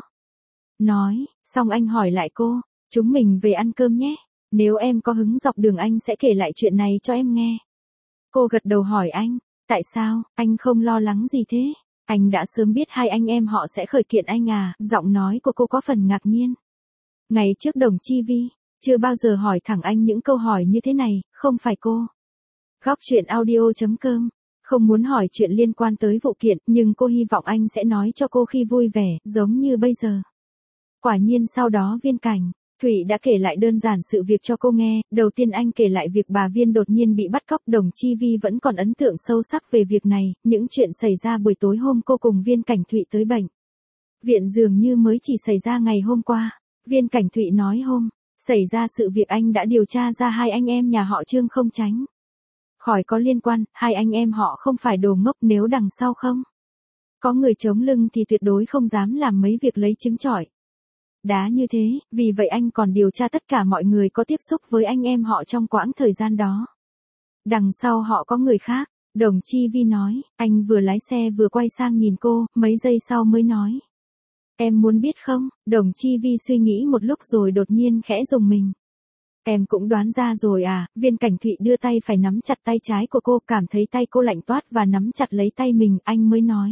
Nói, xong anh hỏi lại cô, chúng mình về ăn cơm nhé, nếu em có hứng dọc đường anh sẽ kể lại chuyện này cho em nghe. Cô gật đầu hỏi anh, tại sao, anh không lo lắng gì thế? Anh đã sớm biết hai anh em họ sẽ khởi kiện anh à, giọng nói của cô có phần ngạc nhiên. Ngày trước Đồng Chi Vi chưa bao giờ hỏi thẳng anh những câu hỏi như thế này, không phải cô. Góc chuyện audio chấm com không muốn hỏi chuyện liên quan tới vụ kiện, nhưng cô hy vọng anh sẽ nói cho cô khi vui vẻ, giống như bây giờ. Quả nhiên sau đó Viên Cảnh Thụy đã kể lại đơn giản sự việc cho cô nghe. Đầu tiên anh kể lại việc bà Viên đột nhiên bị bắt cóc. Đồng Chi Vi vẫn còn ấn tượng sâu sắc về việc này, những chuyện xảy ra buổi tối hôm cô cùng Viên Cảnh Thụy tới bệnh viện dường như mới chỉ xảy ra ngày hôm qua. Viên Cảnh Thụy nói hôm xảy ra sự việc anh đã điều tra ra hai anh em nhà họ Trương không tránh khỏi có liên quan, hai anh em họ không phải đồ ngốc, nếu đằng sau không có người chống lưng thì tuyệt đối không dám làm mấy việc lấy trứng trọi đá như thế, vì vậy anh còn điều tra tất cả mọi người có tiếp xúc với anh em họ trong quãng thời gian đó. Đằng sau họ có người khác, Đồng Chi Vi nói, anh vừa lái xe vừa quay sang nhìn cô, mấy giây sau mới nói. Em muốn biết không? Đồng Chi Vi suy nghĩ một lúc rồi đột nhiên khẽ rùng mình. Em cũng đoán ra rồi à? Viên Cảnh Thụy đưa tay phải nắm chặt tay trái của cô, cảm thấy tay cô lạnh toát và nắm chặt lấy tay mình, anh mới nói.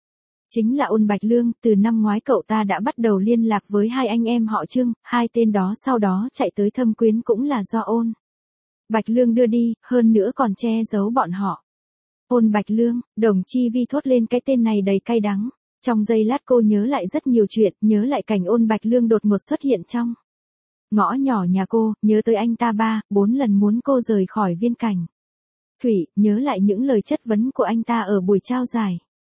Chính là Ôn Bạch Lương, từ năm ngoái cậu ta đã bắt đầu liên lạc với hai anh em họ Trương, hai tên đó sau đó chạy tới Thâm Quyến cũng là do Ôn Bạch Lương đưa đi, hơn nữa còn che giấu bọn họ. Ôn Bạch Lương, Đồng Chi Vi thốt lên cái tên này đầy cay đắng. Trong giây lát cô nhớ lại rất nhiều chuyện, nhớ lại cảnh Ôn Bạch Lương đột ngột xuất hiện trong ngõ nhỏ nhà cô, nhớ tới anh ta ba, bốn lần muốn cô rời khỏi Viên Cảnh Thụy, nhớ lại những lời chất vấn của anh ta ở buổi trao giải.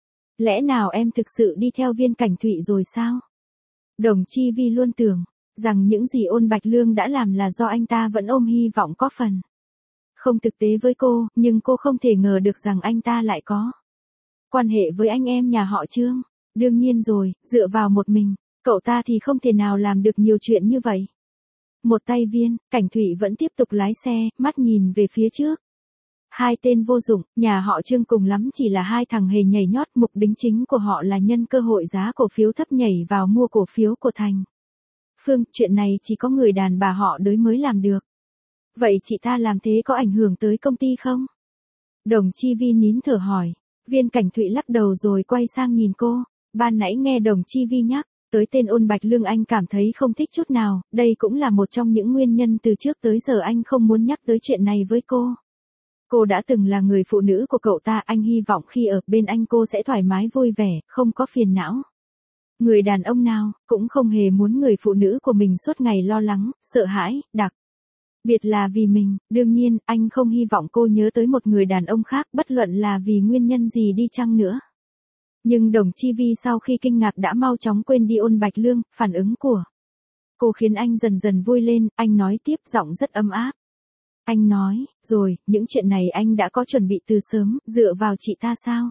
Lẽ nào em thực sự đi theo Viên Cảnh Thụy rồi sao? Đồng Chi Vi luôn tưởng rằng những gì Ôn Bạch Lương đã làm là do anh ta vẫn ôm hy vọng có phần không thực tế với cô, nhưng cô không thể ngờ được rằng anh ta lại có quan hệ với anh em nhà họ Trương. Đương nhiên rồi, dựa vào một mình, cậu ta thì không thể nào làm được nhiều chuyện như vậy. Một tay Viên Cảnh Thụy vẫn tiếp tục lái xe, mắt nhìn về phía trước. Hai tên vô dụng, nhà họ Trương cùng lắm chỉ là hai thằng hề nhảy nhót, mục đích chính của họ là nhân cơ hội giá cổ phiếu thấp nhảy vào mua cổ phiếu của Thành Phương, chuyện này chỉ có người đàn bà họ Đới mới làm được. Vậy chị ta làm thế có ảnh hưởng tới công ty không? Đồng Chi Vi nín thở hỏi. Viên Cảnh Thụy lắc đầu rồi quay sang nhìn cô. Ban nãy nghe Đồng Chi Vi nhắc tới tên Ôn Bạch Lương anh cảm thấy không thích chút nào, đây cũng là một trong những nguyên nhân từ trước tới giờ anh không muốn nhắc tới chuyện này với cô. Cô đã từng là người phụ nữ của cậu ta, anh hy vọng khi ở bên anh cô sẽ thoải mái vui vẻ, không có phiền não. Người đàn ông nào cũng không hề muốn người phụ nữ của mình suốt ngày lo lắng, sợ hãi, đặc biệt là vì mình. Đương nhiên, anh không hy vọng cô nhớ tới một người đàn ông khác, bất luận là vì nguyên nhân gì đi chăng nữa. Nhưng Đồng Chi Vi sau khi kinh ngạc đã mau chóng quên đi Ôn Bạch Lương, phản ứng của cô khiến anh dần dần vui lên, anh nói tiếp giọng rất ấm áp. Anh nói, rồi, những chuyện này anh đã có chuẩn bị từ sớm, dựa vào chị ta sao?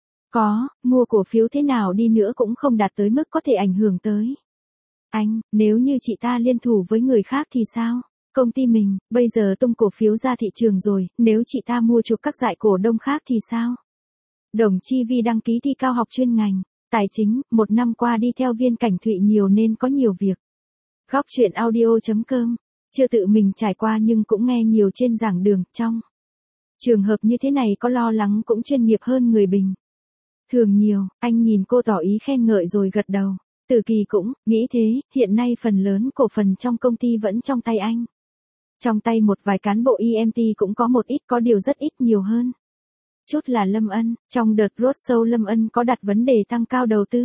Có, mua cổ phiếu thế nào đi nữa cũng không đạt tới mức có thể ảnh hưởng tới anh, nếu như chị ta liên thủ với người khác thì sao? Công ty mình, bây giờ tung cổ phiếu ra thị trường rồi, nếu chị ta mua chuộc các giải cổ đông khác thì sao? Đồng Chi Vi đăng ký thi cao học chuyên ngành tài chính, một năm qua đi theo Viên Cảnh Thụy nhiều nên có nhiều việc. Góc truyện audio chấm com, chưa tự mình trải qua nhưng cũng nghe nhiều trên giảng đường, trong trường hợp như thế này có lo lắng cũng chuyên nghiệp hơn người bình thường nhiều. Anh nhìn cô tỏ ý khen ngợi rồi gật đầu. Từ Kỳ cũng nghĩ thế, hiện nay phần lớn cổ phần trong công ty vẫn trong tay anh. Trong tay một vài cán bộ e em tê cũng có một ít, có điều rất ít, nhiều hơn chút là Lâm Ân. Trong đợt roadshow Lâm Ân có đặt vấn đề tăng cao đầu tư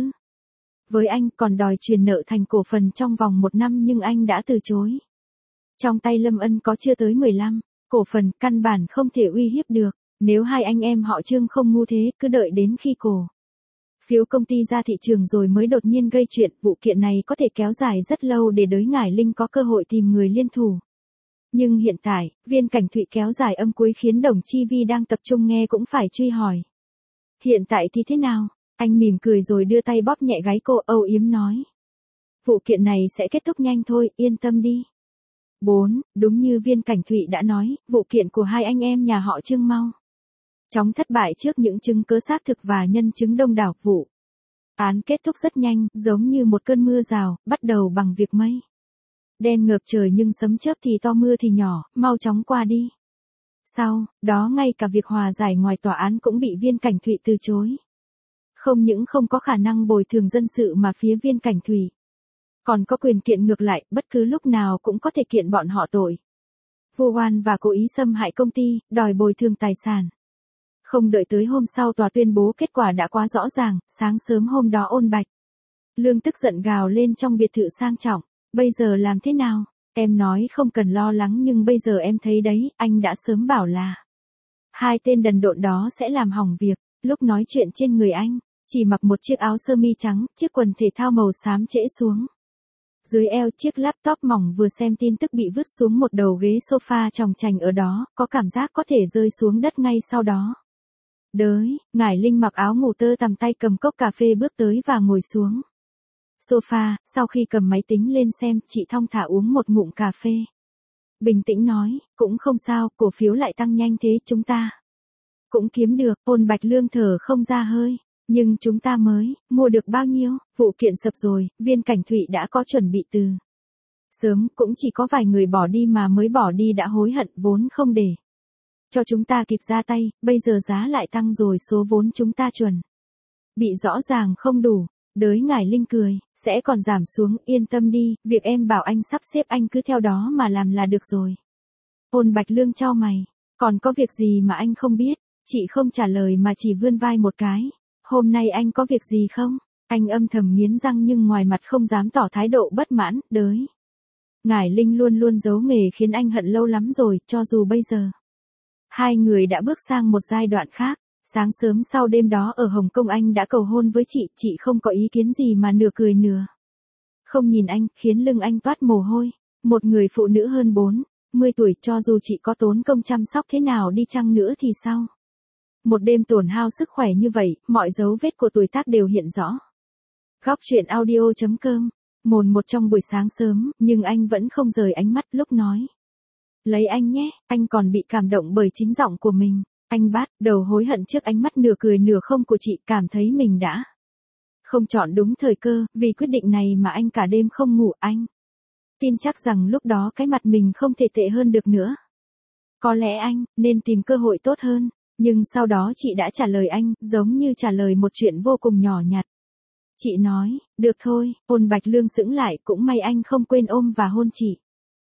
với anh, còn đòi chuyển nợ thành cổ phần trong vòng một năm nhưng anh đã từ chối. Trong tay Lâm Ân có chưa tới mười lăm cổ phần, căn bản không thể uy hiếp được. Nếu hai anh em họ Trương không ngu thế, cứ đợi đến khi cổ phiếu công ty ra thị trường rồi mới đột nhiên gây chuyện. Vụ kiện này có thể kéo dài rất lâu để đới Ngải Linh có cơ hội tìm người liên thủ. Nhưng hiện tại, Viên Cảnh Thụy kéo dài âm cuối khiến Đồng Chi Vi đang tập trung nghe cũng phải truy hỏi. Hiện tại thì thế nào? Anh mỉm cười rồi đưa tay bóp nhẹ gáy cô, âu yếm nói. Vụ kiện này sẽ kết thúc nhanh thôi, yên tâm đi. bốn. Đúng như Viên Cảnh Thụy đã nói, vụ kiện của hai anh em nhà họ Trương mau chóng thất bại trước những chứng cứ xác thực và nhân chứng đông đảo. Vụ án kết thúc rất nhanh, giống như một cơn mưa rào, bắt đầu bằng việc mây đen ngợp trời nhưng sấm chớp thì to mưa thì nhỏ, mau chóng qua đi. Sau đó ngay cả việc hòa giải ngoài tòa án cũng bị Viên Cảnh Thụy từ chối. Không những không có khả năng bồi thường dân sự mà phía Viên Cảnh Thụy còn có quyền kiện ngược lại, bất cứ lúc nào cũng có thể kiện bọn họ tội vu oan và cố ý xâm hại công ty, đòi bồi thường tài sản. Không đợi tới hôm sau tòa tuyên bố kết quả đã quá rõ ràng, sáng sớm hôm đó Ôn Bạch Lương tức giận gào lên trong biệt thự sang trọng. Bây giờ làm thế nào? Em nói không cần lo lắng nhưng bây giờ em thấy đấy, anh đã sớm bảo là hai tên đần độn đó sẽ làm hỏng việc. Lúc nói chuyện trên người anh chỉ mặc một chiếc áo sơ mi trắng, chiếc quần thể thao màu xám trễ xuống dưới eo, chiếc laptop mỏng vừa xem tin tức bị vứt xuống một đầu ghế sofa chồng chành ở đó, có cảm giác có thể rơi xuống đất ngay sau đó. Đới, Ngải Linh mặc áo ngủ tơ tằm, tay cầm cốc cà phê bước tới và ngồi xuống sofa. Sau khi cầm máy tính lên xem, chị thong thả uống một ngụm cà phê. Bình tĩnh nói, cũng không sao, cổ phiếu lại tăng nhanh thế, chúng ta cũng kiếm được. Ôn Bạch Lương thở không ra hơi. Nhưng chúng ta mới mua được bao nhiêu? Vụ kiện sập rồi, Viên Cảnh Thụy đã có chuẩn bị từ sớm, cũng chỉ có vài người bỏ đi mà mới bỏ đi đã hối hận, vốn không để cho chúng ta kịp ra tay, bây giờ giá lại tăng rồi, số vốn chúng ta chuẩn bị rõ ràng không đủ. Đới Ngải Linh cười, sẽ còn giảm xuống, yên tâm đi, việc em bảo anh sắp xếp anh cứ theo đó mà làm là được rồi. Ôn Bạch Lương chau mày, còn có việc gì mà anh không biết? Chị không trả lời mà chỉ vươn vai một cái. Hôm nay anh có việc gì không? Anh âm thầm nghiến răng nhưng ngoài mặt không dám tỏ thái độ bất mãn. Đới Ngải Linh luôn luôn giấu nghề khiến anh hận lâu lắm rồi, cho dù bây giờ hai người đã bước sang một giai đoạn khác. Sáng sớm sau đêm đó ở Hồng Kông anh đã cầu hôn với chị, chị không có ý kiến gì mà nửa cười nửa không nhìn anh, khiến lưng anh toát mồ hôi. Một người phụ nữ hơn bốn mươi tuổi, cho dù chị có tốn công chăm sóc thế nào đi chăng nữa thì sao? Một đêm tổn hao sức khỏe như vậy, mọi dấu vết của tuổi tác đều hiện rõ. Góc truyện audio chấm com, mồn một trong buổi sáng sớm, nhưng anh vẫn không rời ánh mắt lúc nói. Lấy anh nhé, anh còn bị cảm động bởi chính giọng của mình. Anh bắt đầu hối hận trước ánh mắt nửa cười nửa không của chị, cảm thấy mình đã không chọn đúng thời cơ, vì quyết định này mà anh cả đêm không ngủ. Anh tin chắc rằng lúc đó cái mặt mình không thể tệ hơn được nữa. Có lẽ anh nên tìm cơ hội tốt hơn. Nhưng sau đó chị đã trả lời anh, giống như trả lời một chuyện vô cùng nhỏ nhặt. Chị nói, được thôi. Ôn Bạch Lương sững lại, cũng may anh không quên ôm và hôn chị.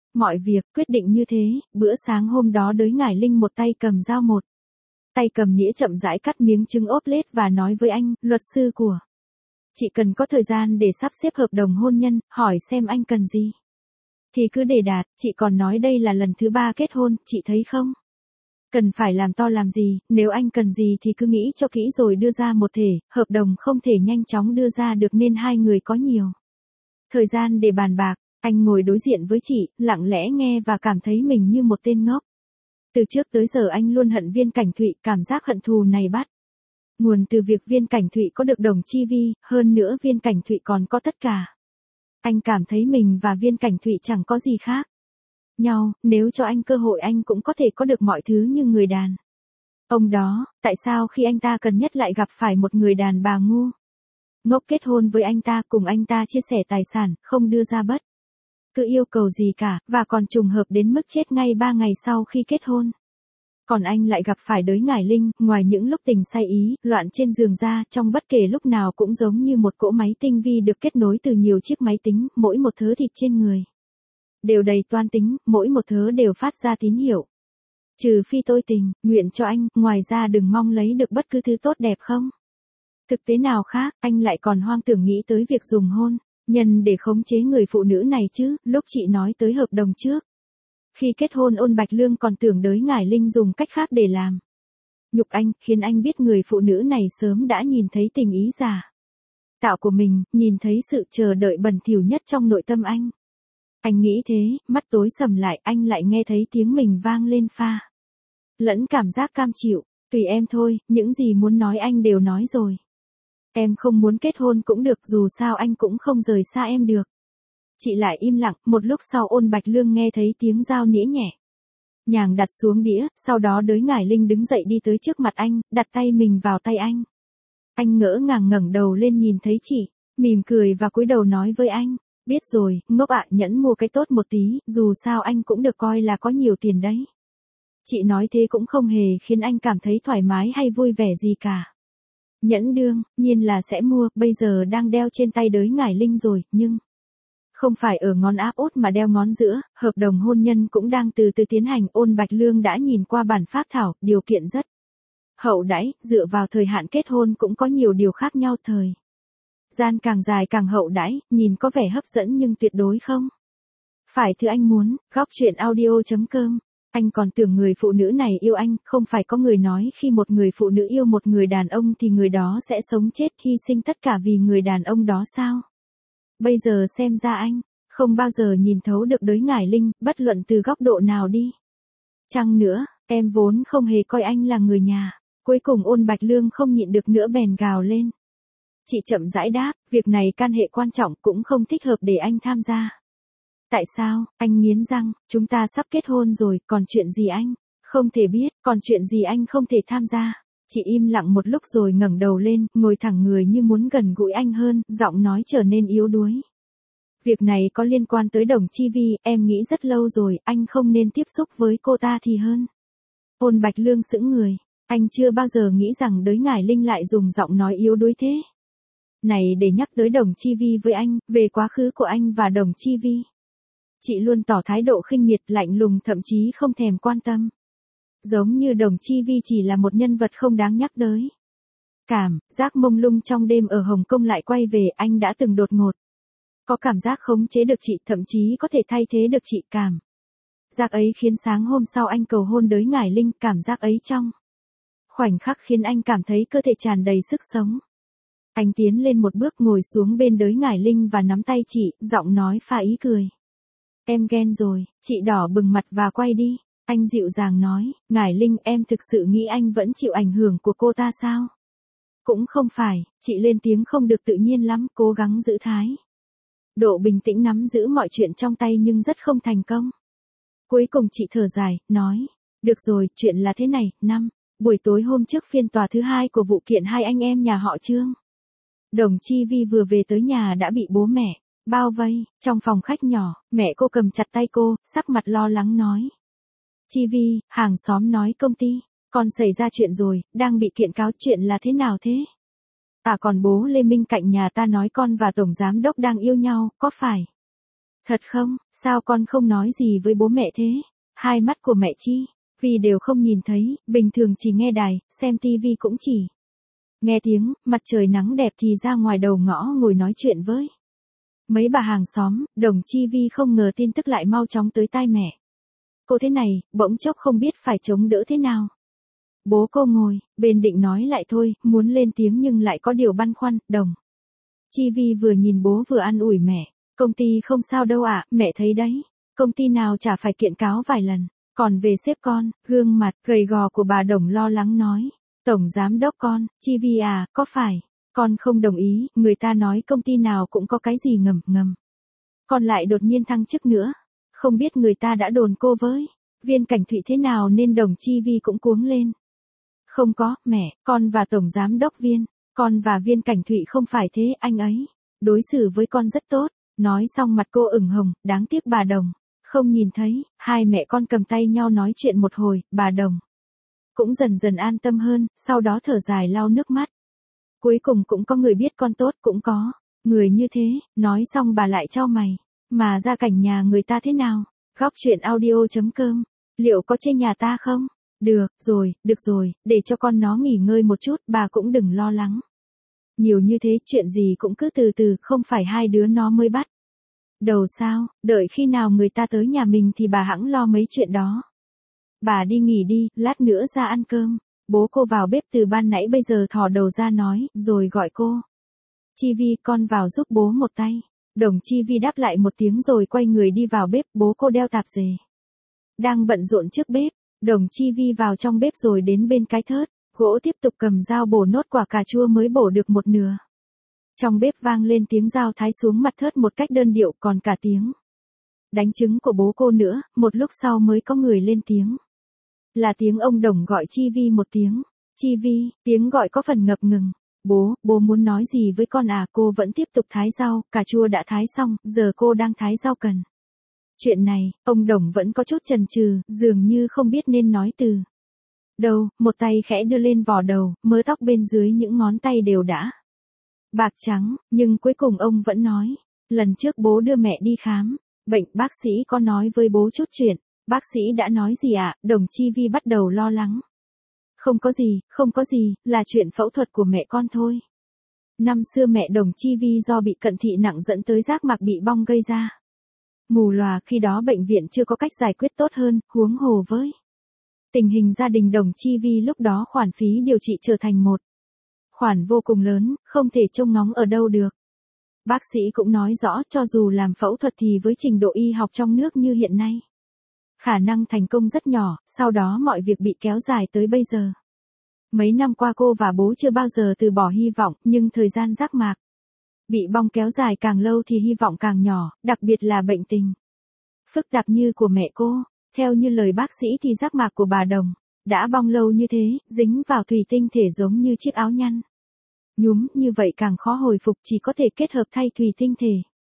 Mọi việc quyết định như thế, bữa sáng hôm đó đới Ngải Linh một tay cầm dao một tay cầm nĩa chậm rãi cắt miếng trứng ốp lết và nói với anh, luật sư của chị cần có thời gian để sắp xếp hợp đồng hôn nhân, hỏi xem anh cần gì. Thì cứ đề đạt, chị còn nói đây là lần thứ ba kết hôn, chị thấy không? Cần phải làm to làm gì, nếu anh cần gì thì cứ nghĩ cho kỹ rồi đưa ra một thể, hợp đồng không thể nhanh chóng đưa ra được nên hai người có nhiều thời gian để bàn bạc. Anh ngồi đối diện với chị, lặng lẽ nghe và cảm thấy mình như một tên ngốc. Từ trước tới giờ anh luôn hận Viên Cảnh Thụy, cảm giác hận thù này bắt nguồn từ việc Viên Cảnh Thụy có được Đồng Chi Vi, hơn nữa Viên Cảnh Thụy còn có tất cả. Anh cảm thấy mình và Viên Cảnh Thụy chẳng có gì khác nhau, nếu cho anh cơ hội anh cũng có thể có được mọi thứ như người đàn ông đó, tại sao khi anh ta cần nhất lại gặp phải một người đàn bà ngu ngốc kết hôn với anh ta, cùng anh ta chia sẻ tài sản, không đưa ra bất cứ yêu cầu gì cả, và còn trùng hợp đến mức chết ngay ba ngày sau khi kết hôn. Còn anh lại gặp phải đới Ngải Linh, ngoài những lúc tình say ý, loạn trên giường ra, trong bất kể lúc nào cũng giống như một cỗ máy tinh vi được kết nối từ nhiều chiếc máy tính, mỗi một thớ thịt trên người đều đầy toan tính, mỗi một thớ đều phát ra tín hiệu. Trừ phi tôi tình, nguyện cho anh, ngoài ra đừng mong lấy được bất cứ thứ tốt đẹp không. Thực tế nào khác, anh lại còn hoang tưởng nghĩ tới việc dùng hôn nhân để khống chế người phụ nữ này chứ, lúc chị nói tới hợp đồng trước. Khi kết hôn Ôn Bạch Lương còn tưởng đới Ngải Linh dùng cách khác để làm nhục anh, khiến anh biết người phụ nữ này sớm đã nhìn thấy tình ý giả tạo của mình, nhìn thấy sự chờ đợi bẩn thỉu nhất trong nội tâm anh. Anh nghĩ thế, mắt tối sầm lại, anh lại nghe thấy tiếng mình vang lên pha lẫn cảm giác cam chịu, tùy em thôi, những gì muốn nói anh đều nói rồi. Em không muốn kết hôn cũng được, dù sao anh cũng không rời xa em được. Chị lại im lặng, một lúc sau Ôn Bạch Lương nghe thấy tiếng dao nĩa nhẹ nhàng đặt xuống đĩa, sau đó đới Ngải Linh đứng dậy đi tới trước mặt anh, đặt tay mình vào tay anh. Anh ngỡ ngàng ngẩng đầu lên nhìn thấy chị, mỉm cười và cúi đầu nói với anh, biết rồi, ngốc ạ, nhẫn mua cái tốt một tí, dù sao anh cũng được coi là có nhiều tiền đấy. Chị nói thế cũng không hề khiến anh cảm thấy thoải mái hay vui vẻ gì cả. Nhẫn đương, nhiên là sẽ mua, bây giờ đang đeo trên tay đới Ngải Linh rồi, nhưng không phải ở ngón áp út mà đeo ngón giữa, hợp đồng hôn nhân cũng đang từ từ tiến hành. Ôn Bạch Lương đã nhìn qua bản phác thảo, điều kiện rất hậu đãi, dựa vào thời hạn kết hôn cũng có nhiều điều khác nhau, thời gian càng dài càng hậu đãi, nhìn có vẻ hấp dẫn nhưng tuyệt đối không phải thứ anh muốn. Góc truyện audio chấm com. Anh còn tưởng người phụ nữ này yêu anh, không phải có người nói khi một người phụ nữ yêu một người đàn ông thì người đó sẽ sống chết hy sinh tất cả vì người đàn ông đó sao? Bây giờ xem ra anh không bao giờ nhìn thấu được đới Ngải Linh, bất luận từ góc độ nào đi chăng nữa, em vốn không hề coi anh là người nhà. Cuối cùng Ôn Bạch Lương không nhịn được nữa bèn gào lên. Chị chậm rãi đáp, việc này can hệ quan trọng, cũng không thích hợp để anh tham gia. Tại sao? Anh nghiến răng, chúng ta sắp kết hôn rồi, còn chuyện gì anh không thể biết, còn chuyện gì anh không thể tham gia. Chị im lặng một lúc rồi ngẩng đầu lên, ngồi thẳng người như muốn gần gũi anh hơn, giọng nói trở nên yếu đuối. Việc này có liên quan tới Đồng Chi Vi, em nghĩ rất lâu rồi, anh không nên tiếp xúc với cô ta thì hơn. Ôn Bạch Lương sững người, anh chưa bao giờ nghĩ rằng đới Ngải Linh lại dùng giọng nói yếu đuối thế này để nhắc tới Đồng Chi Vi với anh, về quá khứ của anh và Đồng Chi Vi. Chị luôn tỏ thái độ khinh miệt, lạnh lùng, thậm chí không thèm quan tâm. Giống như Đồng Chi Vi chỉ là một nhân vật không đáng nhắc tới. Cảm giác mông lung trong đêm ở Hồng Kông lại quay về, anh đã từng đột ngột có cảm giác khống chế được chị, thậm chí có thể thay thế được chị. Cảm giác ấy khiến sáng hôm sau anh cầu hôn đới Ngải Linh, cảm giác ấy trong khoảnh khắc khiến anh cảm thấy cơ thể tràn đầy sức sống. Anh tiến lên một bước, ngồi xuống bên đới Ngải Linh và nắm tay chị, giọng nói pha ý cười. Em ghen rồi. Chị đỏ bừng mặt và quay đi. Anh dịu dàng nói, Ngải Linh, em thực sự nghĩ anh vẫn chịu ảnh hưởng của cô ta sao? Cũng không phải. Chị lên tiếng không được tự nhiên lắm, cố gắng giữ thái độ bình tĩnh, nắm giữ mọi chuyện trong tay nhưng rất không thành công. Cuối cùng chị thở dài, nói, được rồi, chuyện là thế này. Năm buổi tối hôm trước phiên tòa thứ hai của vụ kiện hai anh em nhà họ Trương, Đồng Chi Vi vừa về tới nhà đã bị bố mẹ bao vây. Trong phòng khách nhỏ, mẹ cô cầm chặt tay cô, sắc mặt lo lắng nói. Chi Vi, hàng xóm nói công ty con xảy ra chuyện rồi, đang bị kiện cáo, chuyện là thế nào thế? À còn bố Lê Minh cạnh nhà ta nói con và tổng giám đốc đang yêu nhau, có phải Thật không, sao con không nói gì với bố mẹ thế? Hai mắt của mẹ Chi, vì đều không nhìn thấy, bình thường chỉ nghe đài, xem tivi cũng chỉ nghe tiếng, mặt trời nắng đẹp thì ra ngoài đầu ngõ ngồi nói chuyện với mấy bà hàng xóm, Đồng Chi Vi không ngờ tin tức lại mau chóng tới tai mẹ. Cô thế này, bỗng chốc không biết phải chống đỡ thế nào. Bố cô ngồi, bên định nói lại thôi, muốn lên tiếng nhưng lại có điều băn khoăn, Đồng Chi Vi vừa nhìn bố vừa an ủi mẹ. Công ty không sao đâu ạ, mẹ thấy đấy. Công ty nào chả phải kiện cáo vài lần. Còn về sếp con, gương mặt gầy gò của bà Đồng lo lắng nói. Tổng giám đốc con, Chi Vi à, có phải con không đồng ý, người ta nói công ty nào cũng có cái gì ngầm ngầm. Con lại đột nhiên thăng chức nữa. Không biết người ta đã đồn cô với Viên Cảnh Thụy thế nào nên Đồng Chi Vi cũng cuống lên. Không có, mẹ, con và Tổng giám đốc Viên, con và Viên Cảnh Thụy không phải thế, anh ấy đối xử với con rất tốt. Nói xong mặt cô ửng hồng, đáng tiếc bà Đồng không nhìn thấy, hai mẹ con cầm tay nhau nói chuyện một hồi, bà Đồng cũng dần dần an tâm hơn, sau đó thở dài lau nước mắt. Cuối cùng cũng có người biết con tốt, cũng có người như thế. Nói xong bà lại chau mày, mà gia cảnh nhà người ta thế nào? Góc chuyện audio.com, liệu có chê nhà ta không? Được rồi, được rồi, để cho con nó nghỉ ngơi một chút, bà cũng đừng lo lắng nhiều như thế, chuyện gì cũng cứ từ từ, không phải hai đứa nó mới bắt đầu sao, đợi khi nào người ta tới nhà mình thì bà hẵng lo mấy chuyện đó. Bà đi nghỉ đi, lát nữa ra ăn cơm. Bố cô vào bếp từ ban nãy bây giờ thò đầu ra nói, rồi gọi cô. Chi Vi, con vào giúp bố một tay. Đồng Chi Vi đáp lại một tiếng rồi quay người đi vào bếp, bố cô đeo tạp dề đang bận rộn trước bếp. Đồng Chi Vi vào trong bếp rồi đến bên cái thớt gỗ tiếp tục cầm dao bổ nốt quả cà chua mới bổ được một nửa. Trong bếp vang lên tiếng dao thái xuống mặt thớt một cách đơn điệu, còn cả tiếng đánh trứng của bố cô nữa. Một lúc sau mới có người lên tiếng. Là tiếng ông Đồng gọi Chi Vi một tiếng. Chi Vi, tiếng gọi có phần ngập ngừng. Bố, bố muốn nói gì với con à? Cô vẫn tiếp tục thái rau, cà chua đã thái xong, giờ cô đang thái rau cần. Chuyện này, ông Đồng vẫn có chút chần chừ, dường như không biết nên nói từ đâu, một tay khẽ đưa lên vò đầu, mớ tóc bên dưới những ngón tay đều đã bạc trắng, nhưng cuối cùng ông vẫn nói. Lần trước bố đưa mẹ đi khám bệnh, bác sĩ có nói với bố chút chuyện. Bác sĩ đã nói gì ạ? À? Đồng Chi Vi bắt đầu lo lắng. Không có gì, không có gì, là chuyện phẫu thuật của mẹ con thôi. Năm xưa mẹ Đồng Chi Vi do bị cận thị nặng dẫn tới giác mạc bị bong gây ra mù lòa, khi đó bệnh viện chưa có cách giải quyết tốt hơn, huống hồ với tình hình gia đình Đồng Chi Vi lúc đó, khoản phí điều trị trở thành một khoản vô cùng lớn, không thể trông ngóng ở đâu được. Bác sĩ cũng nói rõ, cho dù làm phẫu thuật thì với trình độ y học trong nước như hiện nay, khả năng thành công rất nhỏ, sau đó mọi việc bị kéo dài tới bây giờ. Mấy năm qua cô và bố chưa bao giờ từ bỏ hy vọng, nhưng thời gian giác mạc bị bong kéo dài càng lâu thì hy vọng càng nhỏ, đặc biệt là bệnh tình phức tạp như của mẹ cô. Theo như lời bác sĩ thì giác mạc của bà Đồng đã bong lâu như thế, dính vào thủy tinh thể giống như chiếc áo nhăn nhúm, như vậy càng khó hồi phục, chỉ có thể kết hợp thay thủy tinh thể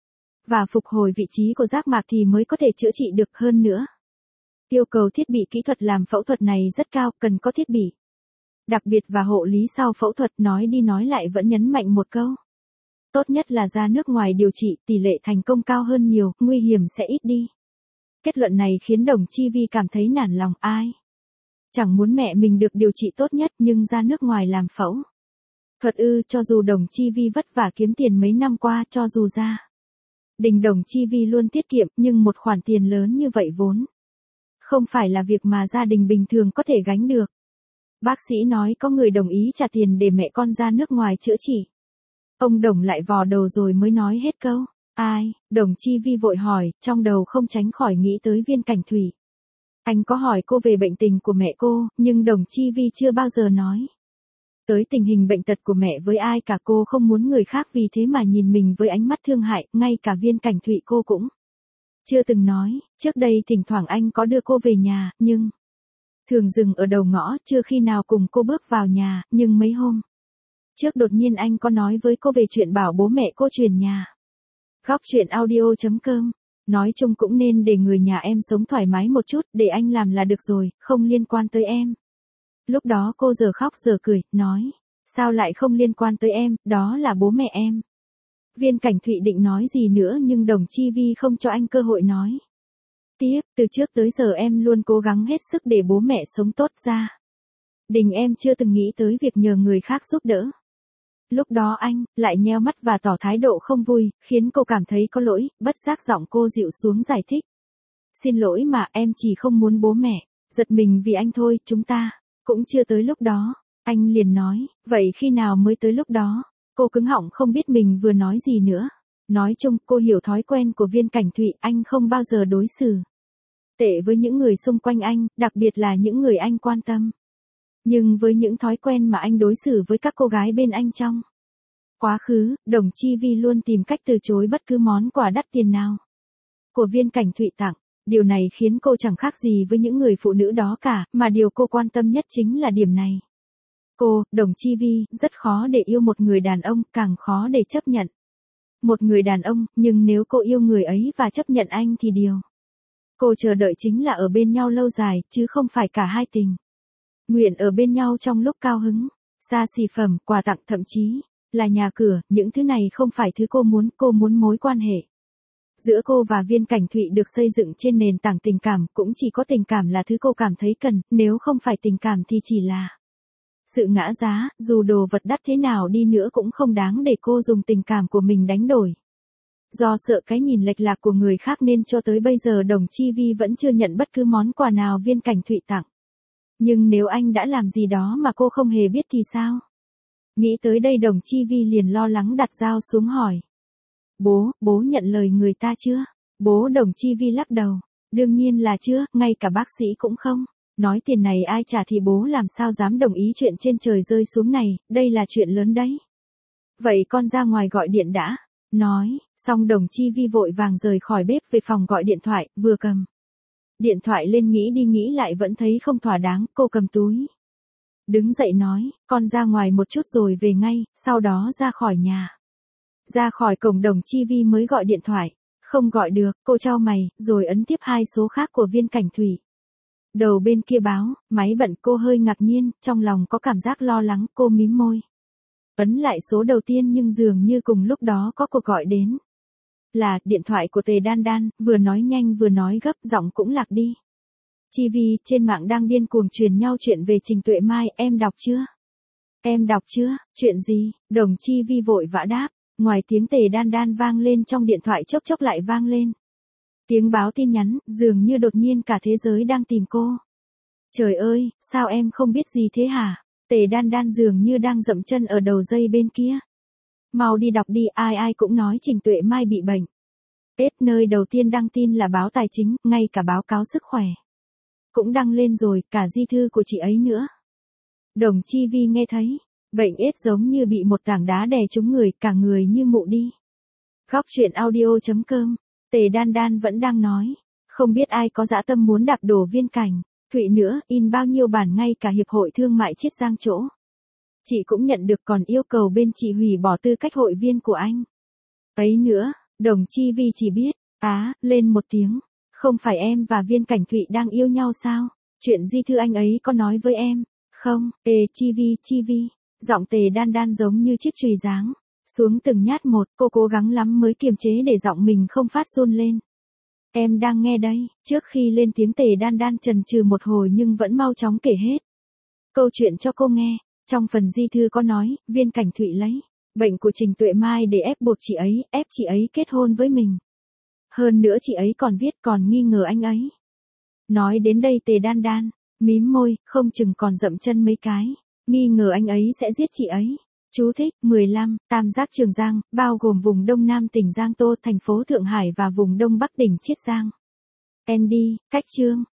và phục hồi vị trí của giác mạc thì mới có thể chữa trị được. Hơn nữa, yêu cầu thiết bị kỹ thuật làm phẫu thuật này rất cao, cần có thiết bị đặc biệt và hộ lý sau phẫu thuật. Nói đi nói lại vẫn nhấn mạnh một câu. Tốt nhất là ra nước ngoài điều trị, tỷ lệ thành công cao hơn nhiều, nguy hiểm sẽ ít đi. Kết luận này khiến Đồng Chi Vi cảm thấy nản lòng. Ai chẳng muốn mẹ mình được điều trị tốt nhất, nhưng ra nước ngoài làm phẫu thuật ư? Cho dù Đồng Chi Vi vất vả kiếm tiền mấy năm qua, cho dù ra đình Đồng Chi Vi luôn tiết kiệm, nhưng một khoản tiền lớn như vậy vốn không phải là việc mà gia đình bình thường có thể gánh được. Bác sĩ nói có người đồng ý trả tiền để mẹ con ra nước ngoài chữa trị. Ông Đồng lại vò đầu rồi mới nói hết câu. Ai? Đồng Chi Vi vội hỏi, trong đầu không tránh khỏi nghĩ tới Viên Cảnh Thụy. Anh có hỏi cô về bệnh tình của mẹ cô, nhưng Đồng Chi Vi chưa bao giờ nói tới tình hình bệnh tật của mẹ với ai cả. Cô không muốn người khác vì thế mà nhìn mình với ánh mắt thương hại, ngay cả Viên Cảnh Thụy cô cũng chưa từng nói. Trước đây thỉnh thoảng anh có đưa cô về nhà, nhưng thường dừng ở đầu ngõ, chưa khi nào cùng cô bước vào nhà. Nhưng mấy hôm trước đột nhiên anh có nói với cô về chuyện bảo bố mẹ cô chuyển nhà. Góc chuyện audio.com, nói chung cũng nên để người nhà em sống thoải mái một chút, để anh làm là được rồi, không liên quan tới em. Lúc đó cô giờ khóc giờ cười, nói, sao lại không liên quan tới em, đó là bố mẹ em. Viên Cảnh Thụy định nói gì nữa nhưng Đồng Chi Vi không cho anh cơ hội nói. Tiếp, từ trước tới giờ em luôn cố gắng hết sức để bố mẹ sống tốt ra. Đình em chưa từng nghĩ tới việc nhờ người khác giúp đỡ. Lúc đó anh lại nheo mắt và tỏ thái độ không vui, khiến cô cảm thấy có lỗi, bất giác giọng cô dịu xuống giải thích. Xin lỗi mà em chỉ không muốn bố mẹ giật mình vì anh thôi, chúng ta cũng chưa tới lúc đó. Anh liền nói, vậy khi nào mới tới lúc đó? Cô cứng họng không biết mình vừa nói gì nữa. Nói chung, cô hiểu thói quen của Viên Cảnh Thụy, anh không bao giờ đối xử tệ với những người xung quanh anh, đặc biệt là những người anh quan tâm. Nhưng với những thói quen mà anh đối xử với các cô gái bên anh trong quá khứ, Đồng Chi Vi luôn tìm cách từ chối bất cứ món quà đắt tiền nào của Viên Cảnh Thụy tặng. Điều này khiến cô chẳng khác gì với những người phụ nữ đó cả, mà điều cô quan tâm nhất chính là điểm này. Cô, Đồng Chi Vi, rất khó để yêu một người đàn ông, càng khó để chấp nhận một người đàn ông, nhưng nếu cô yêu người ấy và chấp nhận anh thì điều cô chờ đợi chính là ở bên nhau lâu dài, chứ không phải cả hai tình nguyện ở bên nhau trong lúc cao hứng. Xa xỉ phẩm, quà tặng, thậm chí là nhà cửa, những thứ này không phải thứ cô muốn, cô muốn mối quan hệ giữa cô và Viên Cảnh Thụy được xây dựng trên nền tảng tình cảm, cũng chỉ có tình cảm là thứ cô cảm thấy cần, nếu không phải tình cảm thì chỉ là sự ngã giá, dù đồ vật đắt thế nào đi nữa cũng không đáng để cô dùng tình cảm của mình đánh đổi. Do sợ cái nhìn lệch lạc của người khác nên cho tới bây giờ Đồng Chi Vi vẫn chưa nhận bất cứ món quà nào Viên Cảnh Thụy tặng. Nhưng nếu anh đã làm gì đó mà cô không hề biết thì sao? Nghĩ tới đây Đồng Chi Vi liền lo lắng đặt dao xuống hỏi. Bố, bố nhận lời người ta chưa? Bố Đồng Chi Vi lắc đầu. Đương nhiên là chưa, ngay cả bác sĩ cũng không. Nói tiền này ai trả thì bố làm sao dám đồng ý chuyện trên trời rơi xuống này, đây là chuyện lớn đấy. Vậy con ra ngoài gọi điện đã. Nói, xong Đồng Chi Vi vội vàng rời khỏi bếp về phòng gọi điện thoại, vừa cầm điện thoại lên nghĩ đi nghĩ lại vẫn thấy không thỏa đáng, cô cầm túi. Đứng dậy nói, con ra ngoài một chút rồi về ngay, sau đó ra khỏi nhà. Ra khỏi cổng Đồng Chi Vi mới gọi điện thoại. Không gọi được, cô chau mày, rồi ấn tiếp hai số khác của Viên Cảnh Thụy. Đầu bên kia báo, máy bận, cô hơi ngạc nhiên, trong lòng có cảm giác lo lắng, cô mím môi. Ấn lại số đầu tiên nhưng dường như cùng lúc đó có cuộc gọi đến. Là, điện thoại của Tề Đan Đan, vừa nói nhanh vừa nói gấp, giọng cũng lạc đi. Chi Vi, trên mạng đang điên cuồng truyền nhau chuyện về Trình Tuệ Mai, em đọc chưa? Em đọc chưa? Chuyện gì? Đồng Chi Vi vội vã đáp, ngoài tiếng Tề Đan Đan vang lên trong điện thoại chốc chốc lại vang lên tiếng báo tin nhắn, dường như đột nhiên cả thế giới đang tìm cô. Trời ơi, sao em không biết gì thế hả? Tề Đan Đan dường như đang dậm chân ở đầu dây bên kia. Mau đi đọc đi, ai ai cũng nói Trình Tuệ Mai bị bệnh. Ết nơi đầu tiên đăng tin là báo Tài Chính, ngay cả báo cáo sức khỏe cũng đăng lên rồi, cả di thư của chị ấy nữa. Đồng Chi Vi nghe thấy, bệnh ết giống như bị một tảng đá đè trúng người, cả người như mụ đi. Góc truyện audio chấm com. Tề Đan Đan vẫn đang nói, không biết ai có dã tâm muốn đạp đổ Viên Cảnh Thụy nữa, in bao nhiêu bản ngay cả Hiệp hội Thương mại Chiết Giang chỗ chị cũng nhận được, còn yêu cầu bên chị hủy bỏ tư cách hội viên của anh ấy nữa. Đồng Chi Vi chỉ biết, á, lên một tiếng, không phải em và Viên Cảnh Thụy đang yêu nhau sao? Chuyện di thư anh ấy có nói với em không? Ê Chi Vi, Chi Vi, giọng Tề Đan Đan giống như chiếc chùy giáng xuống từng nhát một, cô cố gắng lắm mới kiềm chế để giọng mình không phát run lên. Em đang nghe đây. Trước khi lên tiếng Tề Đan Đan chần chừ một hồi nhưng vẫn mau chóng kể hết câu chuyện cho cô nghe. Trong phần di thư có nói, Viên Cảnh Thụy lấy bệnh của Trình Tuệ Mai để ép buộc chị ấy, ép chị ấy kết hôn với mình. Hơn nữa chị ấy còn viết còn nghi ngờ anh ấy. Nói đến đây Tề Đan Đan mím môi, không chừng còn dậm chân mấy cái. Nghi ngờ anh ấy sẽ giết chị ấy. Chú thích, mười lăm, Tam Giác Trường Giang, bao gồm vùng Đông Nam tỉnh Giang Tô, thành phố Thượng Hải và vùng Đông Bắc tỉnh Chiết Giang. Andy, cách chương.